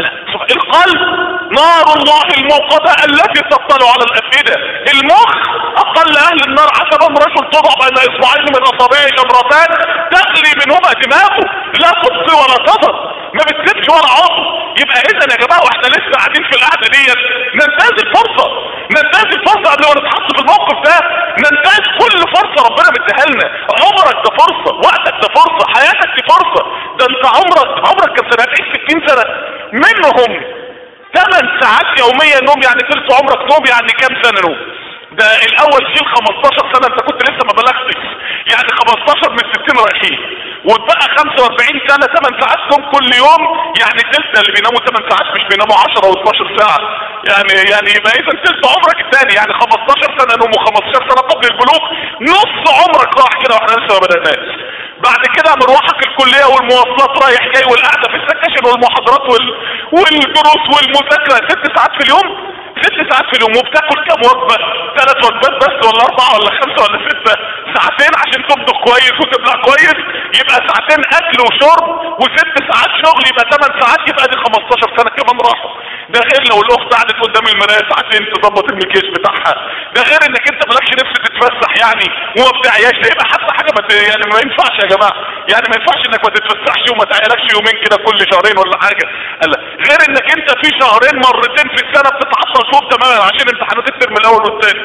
القلب نار الله الموقدة التي تطلع على الافئدة. المخ اقل اهل النار عتبا رجل تضع بين اصبعين من اصابعه جمرتان تغلي منهما دماغه لا تبقي ولا تضر، ما بتسيبش ولا عضو. يبقى اذا يا جماعه واحنا لسه قاعدين في القعده ديت ننتهز الفرصه، ننتهز الفرصه قبل ما نتحط في الموقف ده، ننتهز كل فرصه ربنا مديها لنا. عمرك ده فرصه، وقتك ده فرصه، حياتك دي فرصه. ده انت عمرك عمرك كم سنه؟ هتعيش ستين سنه، منهم ثمان ساعات يوميا نوم، يعني ثلث عمرك نوم، يعني كام سنه نوم؟ ده الاول شيل خمستاشر سنه، انت كنت لسه ما بلغتش، يعني خمستاشر من ستين رايحين، واتبقى خمسة واربعين سنه ثمان ساعات نوم كل يوم، يعني ثلث اللي بيناموا ثمان ساعات مش بيناموا عشرة او اتناشر ساعه، يعني يعني يبقى اذا ثلث عمرك الثاني، يعني خمستاشر سنه نوم وخمستاشر سنه قبل البلوغ، نص عمرك راح كده واحنا لسه ما بدأناش. بعد كده مروحك الكليه والمواصلات رايح جاي والقعده في السكاشن والمحاضرات وال... والدروس والمذاكره ست ساعات في اليوم، ست ساعات في اليوم. وبتاكل كام وجبه؟ ثلاث وجبات بس ولا اربعه ولا خمسه ولا سته؟ ساعتين عشان تمضغ كويس وتبلع كويس، يبقى ساعتين اكل وشرب وست ساعات شغل، يبقى ثمان ساعات، يبقى دي خمستاشر سنه كمان راحوا. ده غير لو الاخت قعدت قدام المرايه ساعتين تظبط المكياج بتاعها، ده غير انك انت مالكش نفس تتفسح يعني وما بتعياش، ده يبقى حتى حاجه ما يعني ما ينفعش يا جماعه، يعني ما ينفعش انك ما تتفسحش وما تعيالكش يومين كده كل شهرين ولا حاجه. لا، غير انك انت في شهرين مرتين في السنه بتتعطل شهور تماما عشان امتحانات الترم الاول والثاني.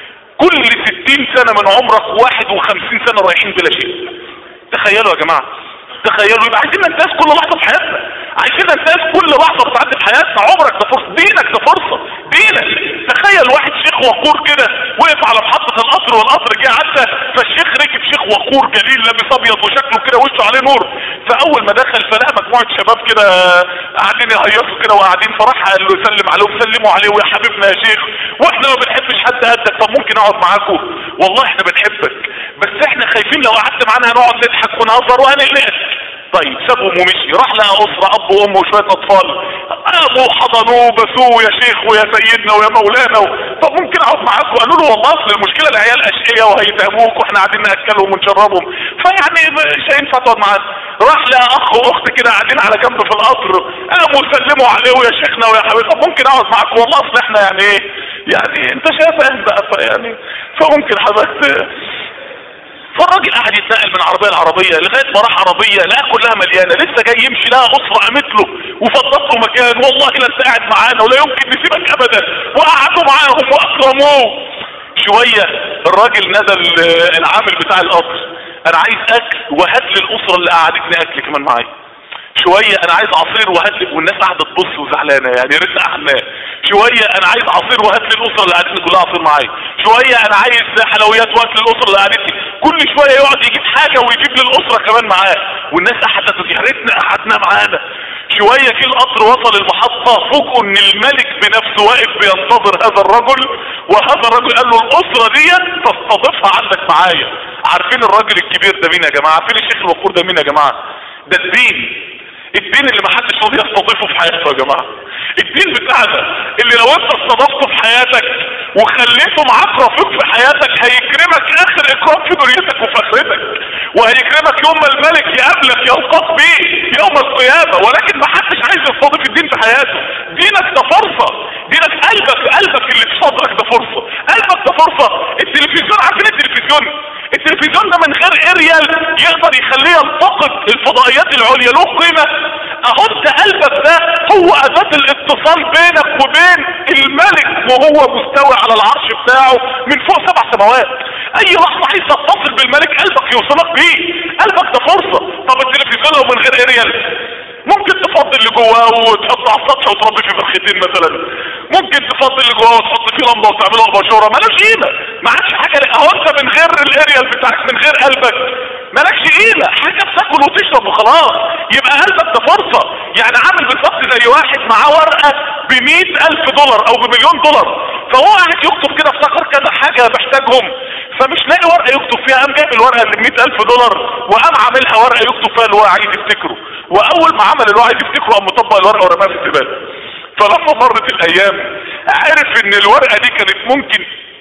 كل ستين سنه من عمرك واحد وخمسين سنه رايحين بلا شيء. تخيلوا يا جماعه، تخيلوا. يبقى عايزين ننتهز كل لحظه في حياتنا، عايزين ننتهز كل لحظه بتعدي في حياتنا. عمرك ده فرصه، دينك ده فرصه، دينك. تخيل واحد شيخ وقور كده وقف على محطه القطر والقطر جه عدى، فالشيخ ركب، شيخ وقور جليل لابس ابيض وشكله كده وشه عليه نور، فاول ما دخل فلقى مجموعه شباب كده قاعدين يهيصوا كده وقاعدين، فراح قال له سلم عليهم، سلموا عليه ويا حبيبنا يا شيخ واحنا ما بنحبش حد قدك، طب ممكن اقعد معاكم؟ والله احنا بنحبك بس احنا خايفين لو قعدت معانا هنقعد نضحك ونهزر وهنقلقك. طيب سابهم ومشي، راح لقى اسره اب وام وشويه اطفال، قاموا حضنوه بسوه يا شيخ ويا سيدنا ويا مولانا و... طب ممكن اقعد معاكم؟ قالوا له والله اصل المشكله العيال اشقياء وهيتهموك واحنا قاعدين ناكلهم ونشربهم، فيعني مش هينفع تقعد معانا. راح لقى اخ واخت كده قاعدين على جنب في القطر، قاموا سلموا عليه ويا شيخنا ويا حبيبي طب ممكن اقعد معاكم؟ والله اصل احنا يعني ايه يعني انت شايف بقى يعني فممكن حضرتك. فالراجل قاعد يتنقل من عربيه لعربيه لغايه ما راح عربيه لقى كلها مليانه، لسه جاي يمشي لقى اسره قامت له وفضت له مكان، والله لا انت قاعد معانا ولا يمكن نسيبك ابدا، وقعدوا معاهم واكرموه. شويه الراجل نزل العامل بتاع القطر، انا عايز اكل وهات لي الاسره اللي قعدتني اكل كمان معايا. شويه انا عايز عصير وهات لي، والناس قاعده تبص وزعلانه يعني يا ريت قعدنا. شويه انا عايز عصير وهات لي الاسره اللي قعدتني كلها عصير معايا. شويه انا عايز حلويات وهات لي الاسره اللي قعدتني. كل شويه يقعد يجيب حاجه ويجيب للاسره كمان معاه، والناس قعدت يا ريتنا قعدنا معانا. شويه في القطر وصل المحطه فوجئوا ان الملك بنفسه واقف بينتظر هذا الرجل، وهذا الرجل قال له الاسره دي تستضيفها عندك معايا. عارفين الراجل الكبير ده مين يا جماعه؟ عارفين الشيخ الوقور ده مين يا جماعه؟ ده الدين، الدين اللي محدش راضي يستضيفه في حياته يا جماعه. الدين بتاعنا اللي لو انت استضفته في حياتك وخليته معاك رفيق في حياتك هيكرمك اخر اكرام في دنيتك وفي اخرتك، وهيكرمك يوم ما الملك يقابلك يلقاك بيه يوم القيامه. ولكن محدش عايز يستضيف الدين في حياته. دينك ده فرصه، دينك قلبك قلبك اللي في صدرك ده فرصه، قلبك ده فرصه. التلفزيون، عارفين التلفزيون؟ التلفزيون ده من غير اريال يقدر يخليه يلتقط الفضائيات العليا له قيمه. اهو انت قلبك ده هو اداة الاتصال بينك وبين الملك وهو مستوى على العرش بتاعه من فوق سبع سماوات. اي لحظة عايز تتصل بالملك قلبك يوصلك بيه، قلبك ده فرصة. طب التلفزيون لو من غير اريال ممكن تفضي اللي جواه وتحطه على السطح وتربي فيه فرختين مثلا، ممكن تفضي اللي جواه وتحط فيه لمبه وتعمله اباجوره، مالوش قيمه، ما عادش حاجه. اهو انت من غير الاريال بتاعك من غير قلبك مالكش قيمه، حاجه بتاكل وتشرب وخلاص. يبقى قلبك ده فرصه. يعني عامل بالظبط زي واحد معاه ورقه ب مئة ألف دولار او بمليون دولار، فهو قاعد يكتب كده افتكر كذا حاجه محتاجهم، فمش لاقي ورقه يكتب فيها، قام جايب الورقه اللي ب مئة ألف دولار وقام عاملها ورقه يكتب فيها اللي هو عايز يفتكره، واول ما عمل اللي هو عايز يفتكره قام مطبق الورقه ورماها في الزباله. فلما مرت الايام عرف ان الورقه دي كانت ممكن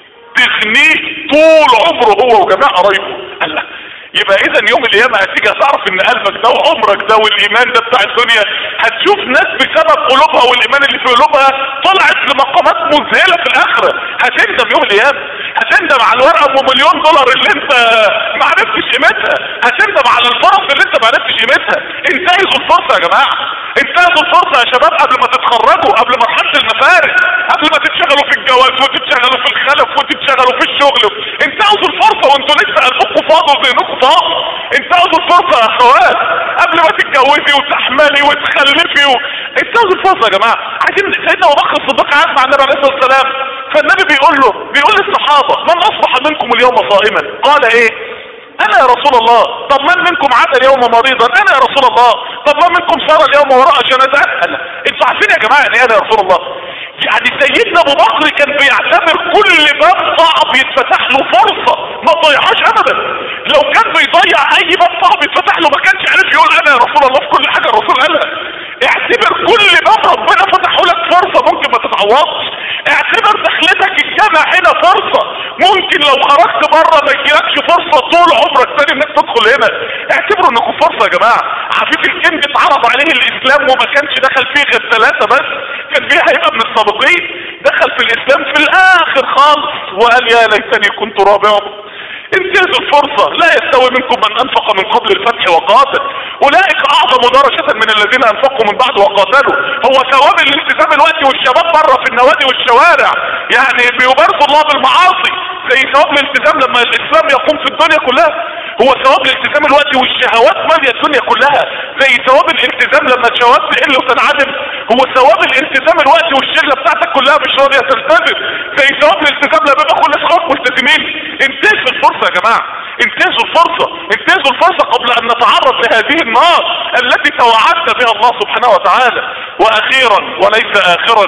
تغنيه طول عمره هو وجميع قرايبه. قال لك يبقى اذا يوم القيامه هتيجي هتعرف ان قلبك ده وعمرك ده والايمان ده بتاع الدنيا، هتشوف ناس بسبب قلوبها والايمان اللي في قلوبها طلعت لمقامات مذهله في الاخره. هتندم يوم القيامه، هتندم على الورقه ام مليون دولار اللي انت ما عرفتش قيمتها، هتندم على الفرص اللي انت ما عرفتش قيمتها. انتهزوا الفرصه يا جماعه، انتهزوا الفرصه يا شباب قبل ما تتخرجوا، قبل مرحله المفارق، قبل ما تتشغلوا في الجواز وتتشغلوا في الخلف وتتشغلوا في الشغل. انتهزوا الفرصه وانتوا لسه قلبكم فاضي وذهنكم فاضي. انتهزوا الفرصه يا اخوات قبل ما تتجوزي وتحملي وتخلفي و... انتهزوا الفرصه يا جماعه. عايزين سيدنا ابو بكر الصديق قاعد مع النبي عليه الصلاه والسلام، فالنبي بيقول له بيقول للصحابه من اصبح منكم اليوم صائما؟ قال ايه؟ انا يا رسول الله. طب من منكم عاد اليوم مريضا؟ انا يا رسول الله. طب من منكم صار اليوم وراء جنازات؟ انا. انتوا عارفين يا جماعه يعني انا يا رسول الله؟ يعني سيدنا ابو بكر كان بيعتبر كل باب صعب يتفتح له فرصه ما تضيعهاش ابدا. لو كان بيضيع اي باب صعب يتفتح له ما كانش عارف يقول انا يا رسول الله في كل حاجه الرسول قالها. اعتبر كل باب ربنا فتحه لك فرصه ممكن ما تتعوضش. اعتبر دخلتك الجامع هنا فرصه، ممكن لو خرجت بره ما يجيلكش فرصه طول عمرك تاني انك تدخل هنا. اعتبروا انكم فرصه يا جماعه. عفيف الكند اتعرض عليه الاسلام وما كانش دخل فيه غير ثلاثه بس، كان فيه هيبقى من السابقين، دخل في الاسلام في الاخر خالص وقال يا ليتني كنت رابعهم. انتهزوا الفرصة. لا يستوي منكم من انفق من قبل الفتح وقاتل، اولئك اعظم درجة من الذين انفقوا من بعد وقاتلوا. هو ثواب الالتزام الوقت والشباب بره في النوادي والشوارع يعني بيبارزوا الله بالمعاصي زي ثواب الالتزام لما الاسلام يقوم في الدنيا كلها؟ هو ثواب الالتزام الوقت والشهوات مالية الدنيا كلها زي ثواب الالتزام لما الشهوات تقل وتنعدم؟ هو ثواب الالتزام الوقت والشله بتاعتك كلها مش راضيه تلتزم زي ثواب الالتزام لما يبقى كل اصحابك ملتزمين. انتهزوا الفرصه يا جماعه، انتهزوا الفرصه، انتهزوا الفرصه قبل ان نتعرض لهذه النار التي توعدنا بها الله سبحانه وتعالى. واخيرا وليس اخرا،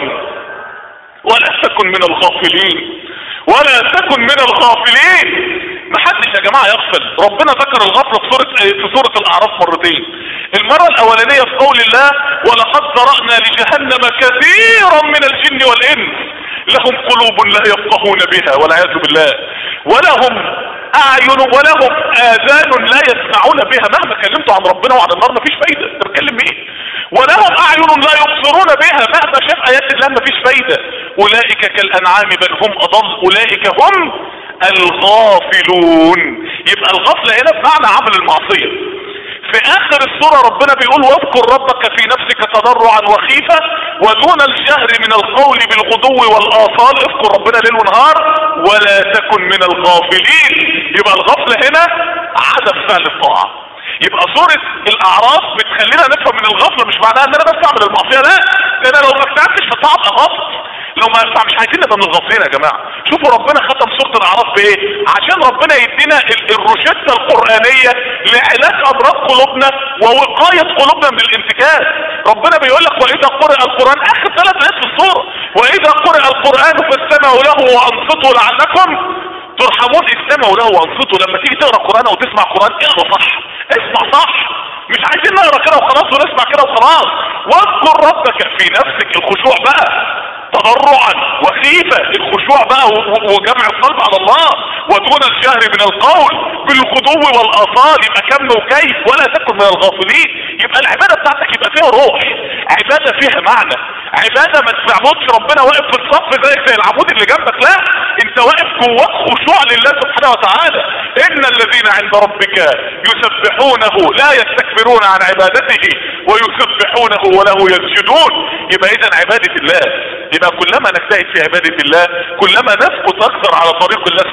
ولا تكن من الغافلين، ولا تكن من الغافلين. محدش يا جماعه يغفل. ربنا ذكر الغفله في سوره في سوره الاعراف مرتين. المره الاولانيه في قول الله ولقد ذرأنا لجهنم كثيرا من الجن والانس لهم قلوب لا يفقهون بها والعياذ بالله، ولهم اعين ولهم اذان لا يسمعون بها. مهما كلمتوا عن ربنا وعن النار مفيش فايده، انت بتكلم مين؟ ولهم اعين لا يبصرون بها، مهما شاف ايات الله مفيش فايده. اولئك كالانعام بل هم اضل، اولئك هم الغافلون. يبقى الغفله هنا بمعنى عمل المعصيه. في اخر السورة ربنا بيقول واذكر ربك في نفسك تضرعا وخيفة ودون الجهر من القول بالغدو والاصال. اذكر ربنا ليل ونهار ولا تكن من الغافلين. يبقى الغفلة هنا عدم فعل الطاعة. يبقى سورة الاعراف بتخلينا نفهم من الغفلة مش معناها ان انا بس اعمل المعصية، لا، لان لو ما استعملتش في الطاعة ابقى غفل. لو ما ينفع مش عايزين نبقى من الغافلين يا جماعه. شوفوا ربنا ختم سوره الاعراف بايه؟ عشان ربنا يدينا الروشته القرانيه لعلاج امراض قلوبنا ووقايه قلوبنا من الانتكاس. ربنا بيقول لك واذا قرئ القران، اخر ثلاث ايات في السوره، واذا قرئ القران فاستمعوا له وانصتوا لعلكم ترحمون. استمعوا له وانصتوا. لما تيجي تقرا قران او تسمع قران اقرا صح، اسمع صح، مش عايزين نقرا كده وخلاص ونسمع كده وخلاص. واذكر ربك في نفسك، الخشوع بقى، تضرعا وخيفة، الخشوع بقى وجمع القلب على الله، ودون الجهر من القول بالغدو والاصال. يبقى كم وكيف ولا تكن من الغافلين. يبقى العبادة بتاعتك يبقى فيها روح، عبادة فيها معنى، عبادة ما تعبدش ربنا واقف في الصف زي زي العمود اللي جنبك، لا، انت واقف جواك خشوع لله سبحانه وتعالى. ان الذين عند ربك يسبحونه لا يستكبرون عن عبادته ويسبحونه وله يسجدون. يبقى اذا عبادة الله، يبقى كلما نجتهد في عبادة الله كلما نثبت اكثر على طريق الله سبحانه وتعالى.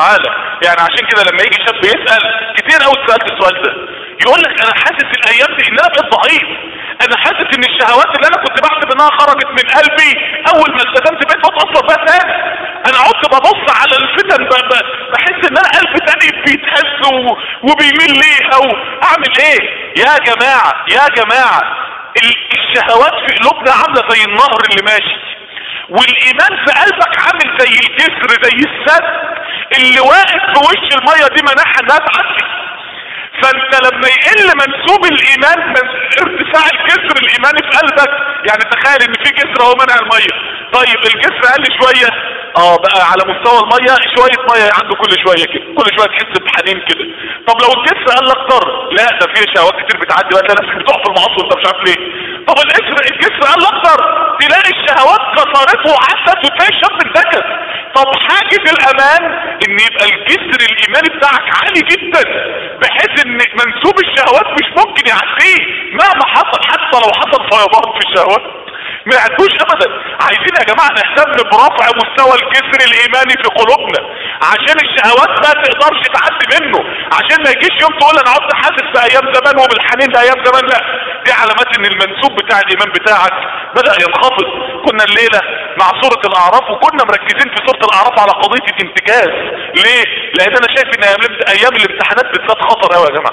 وتعالى. يعني عشان كده لما يجي شاب يسأل كتير قوي سألت السؤال ده، يقول لك انا حاسس الايام دي ان انا بقيت ضعيف، انا حاسس ان الشهوات اللي انا كنت بحسب انها خرجت من قلبي اول ما التزمت بقيت بتأثر بها تاني. انا عدت ببص على الفتن بحس ان انا قلبي تاني بيتهز وبيميل ليها، واعمل ايه يا جماعة؟ يا جماعة الشهوات في قلوبنا عاملة زي النهر اللي ماشي، والايمان في قلبك عامل زي الجسر، زي السد اللي واقف في وش المية دي مناحة انها تعدي. فانت لما يقل منسوب الايمان من ارتفاع الجسر الايماني في قلبك، يعني تخيل ان في جسر اهو منع المية، طيب الجسر قل شوية اه بقى على مستوى المية شوية مية عنده كل شوية كده، كل شوية تحس بحنين كده. طب لو الجسر قل اكتر، لا ده فيه شهوات كتير بتعدي بقى، نفسك بتقع في المعاصي وانت مش عارف ليه. طب الجسر الجسر قل اكتر، تلاقي الشهوات كسرته وعدت وتلاقي الشاب انتكس. طب حاجة الامان ان يبقى الجسر الايماني بتاعك عالي جدا بحيث ان منسوب الشهوات مش ممكن يعديه مهما حصل، حتى لو حصل فيضان في الشهوات ما يعدوش ابدا. عايزين يا جماعة نهتم برفع مستوى الجسر الايماني في قلوبنا عشان الشهوات ما تقدرش تعدي منه، عشان ما يجيش يوم تقول انا عدت حاسس بايام زمان وبالحنين لايام زمان. لا، دي علامات ان المنسوب بتاع الايمان بتاعك بدأ ينخفض. كنا الليلة مع سورة الاعراف وكنا مركزين في سورة الاعراف على قضية الانتكاس. ليه؟ لان انا شايف ان ايام الامتحانات بالذات خطر قوي يا جماعة،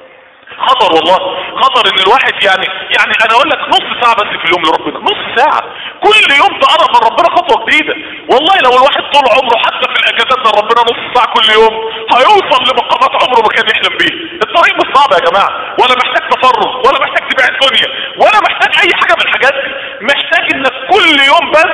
خطر والله خطر. ان الواحد يعني يعني انا اقول لك نص ساعة بس في اليوم لربنا، نص ساعة كل يوم تقرب من ربنا خطوة جديدة. والله لو الواحد طول عمره حتى في الاجازات من ربنا نص ساعة كل يوم هيوصل لمقامات عمره ما كان يحلم بيه. الطريق مش صعب يا جماعة، ولا محتاج تفرغ، ولا محتاج تبيع الدنيا، ولا محتاج اي حاجة من الحاجات دي. محتاج انك كل يوم بس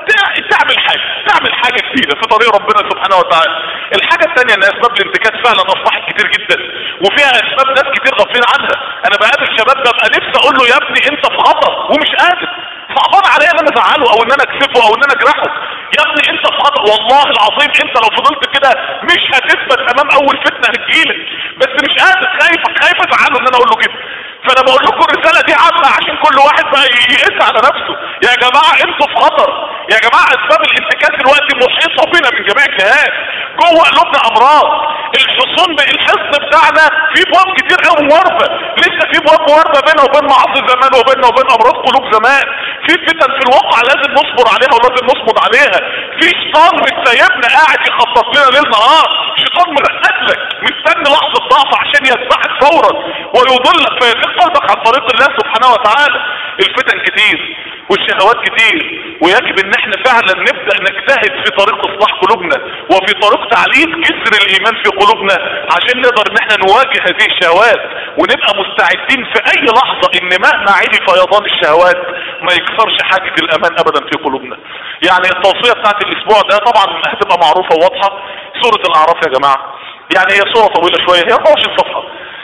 تعمل حاجة تعمل حاجة جديدة في طريق ربنا سبحانه وتعالى. الحاجة الثانية ان اسباب الانتكاس فعلا اصبحت كتير جدا، وفيها اسباب ناس كتير غافلين عنها. انا بقابل شباب ببقى نفسي اقول له يا ابني انت في خطر ومش قادر، صعبان عليا ان انا ازعله او ان انا اكسفه او ان انا اجرحه. يا ابني انت في خطر والله العظيم، انت لو فضلت كده مش هتثبت امام اول فتنة هتجيلك، بس مش قادر، خايف خايف ازعله ان انا اقول له كده. فانا بقول لكم الرسالة دي عامة عشان كل واحد بقى يقيس على نفسه. يا جماعة انتوا في خطر يا جماعة. اسباب الانتكاس دلوقتي محيطة بينا من جميع الجهات، جوه قلوبنا امراض. الحصون الحصن بتاعنا في ابواب كتير قوي مواربة، لسه في ابواب مواربة بيننا وبين معاصي زمان وبيننا وبين امراض قلوب زمان. في فتن في الواقع لازم نصبر عليها ولازم نصمد عليها. في شيطان مش سايبنا قاعد يخطط لنا ليل نهار، شيطان مرقد لك مستني لحظة ضعف عشان يذبحك فورا ويضلك فيزيد قلبك عن طريق الله سبحانه وتعالى. الفتن كتير والشهوات كتير، ويجب ان احنا فعلا نبدأ نجتهد في طريق اصلاح قلوبنا وفي طريق تعليق جسر الايمان في قلوبنا عشان نقدر ان احنا نواجه هذه الشهوات ونبقى مستعدين في اي لحظة ان مهما عيدي فيضان الشهوات ما يكسرش حاجة الامان ابدا في قلوبنا. يعني التوصية بتاعت الاسبوع ده طبعا هتبقى معروفة وواضحة، سورة الاعراف يا جماعة. يعني هي سورة طويلة شوية، هي أربعة وعشرين صفحة،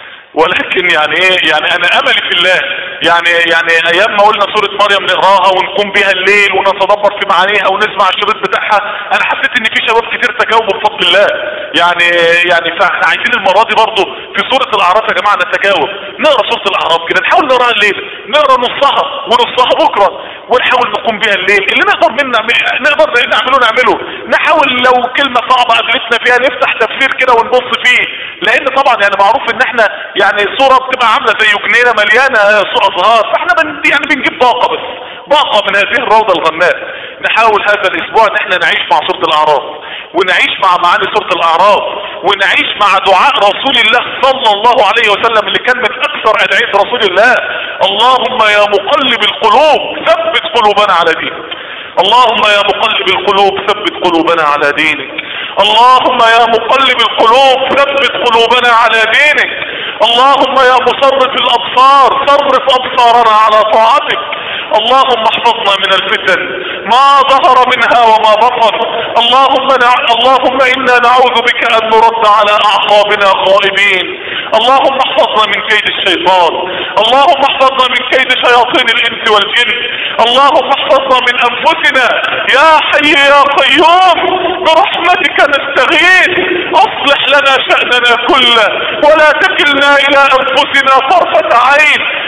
ولكن يعني ايه يعني انا املي في الله يعني يعني ايام ما قلنا سورة مريم نقراها ونقوم بيها الليل ونتدبر في معانيها ونسمع الشريط بتاعها، انا حسيت ان في شباب كتير تجاوبوا بفضل الله. يعني يعني فاحنا عايزين المرة دي برضه في سورة الاعراف يا جماعة نتجاوب، نقرا سورة الاعراف كده، نحاول نقراها الليل، نقرا نصها ونصها بكرة ونحاول نقوم بيها الليل. اللي نقدر منا نقدر نعمله نعمله، نحاول لو كلمة صعبة قابلتنا فيها نفتح تفسير كده ونبص فيه، لان طبعا يعني معروف ان احنا يعني الصورة بتبقى عاملة زي جنينة مليانة ازهار، فاحنا بن يعني بنجيب باقة بس باقة من هذه الروضة الغناء. نحاول هذا الاسبوع ان احنا نعيش مع سورة الاعراف ونعيش مع معاني سورة الاعراف ونعيش مع دعاء رسول الله صلى الله عليه وسلم اللي كان من اكثر ادعية رسول الله: اللهم يا مقلب القلوب ثبت قلوبنا على دينك. اللهم يا مقلب القلوب ثبت قلوبنا على دينك. اللهم يا مقلب القلوب ثبت قلوبنا على دينك. اللهم يا مصرف الابصار صرف ابصارنا على طاعتك. اللهم احفظنا من الفتن ما ظهر منها وما بطن. اللهم نع... اللهم انا نعوذ بك ان نرد على اعقابنا خائبين. اللهم احفظنا من كيد الشيطان. اللهم احفظنا من كيد شياطين الانس والجن. اللهم احفظنا من انفسنا يا حي يا قيوم برحمتك نستغيث. اصلح لنا شأننا كله ولا تكلنا الى انفسنا طرفة عين.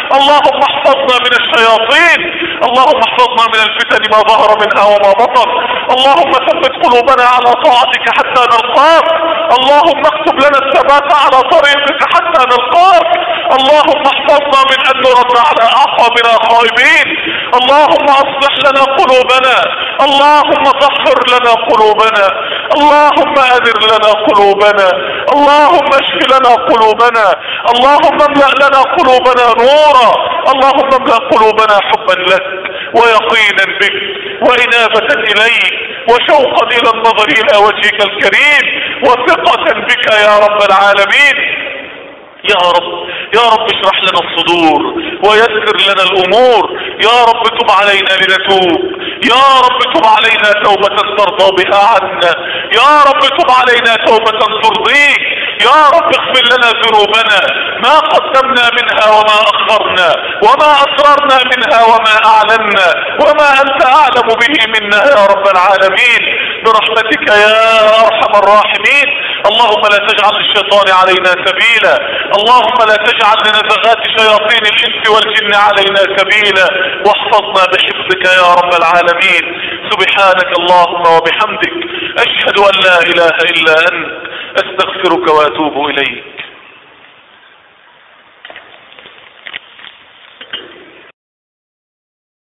اللهم احفظنا من الشياطين، اللهم احفظنا من الفتن ما ظهر منها وما بطن، اللهم ثبت قلوبنا على طاعتك حتى نلقاك، اللهم اكتب لنا الثبات على طريقك حتى نلقاك، اللهم احفظنا من ان نرد على اعقابنا خائبين، اللهم اصلح لنا قلوبنا، اللهم طهر لنا قلوبنا، اللهم انر لنا قلوبنا، اللهم اشف لنا قلوبنا، اللهم املأ لنا قلوبنا نورا، اللهم املأ قلوبنا حبا لك ويقينا بك وإنابة إليك وشوقا إلى النظر إلى وجهك الكريم وثقة بك يا رب العالمين. يا رب يا رب اشرح لنا الصدور ويسر لنا الامور، يا رب تب علينا لنتوب، يا رب تب علينا توبة ترضى بها عنا، يا رب تب علينا توبة ترضيك، يا رب اغفر لنا ذنوبنا ما قدمنا منها وما اخرنا وما اسررنا منها وما اعلنا وما انت اعلم به منا يا رب العالمين برحمتك يا ارحم الراحمين. اللهم لا تجعل للشيطان علينا سبيلا، اللهم لا تجعل لنزغات شياطين الانس والجن علينا سبيلا، واحفظنا بحفظك يا رب العالمين. سبحانك اللهم وبحمدك اشهد ان لا اله الا انت استغفرك واتوب اليك.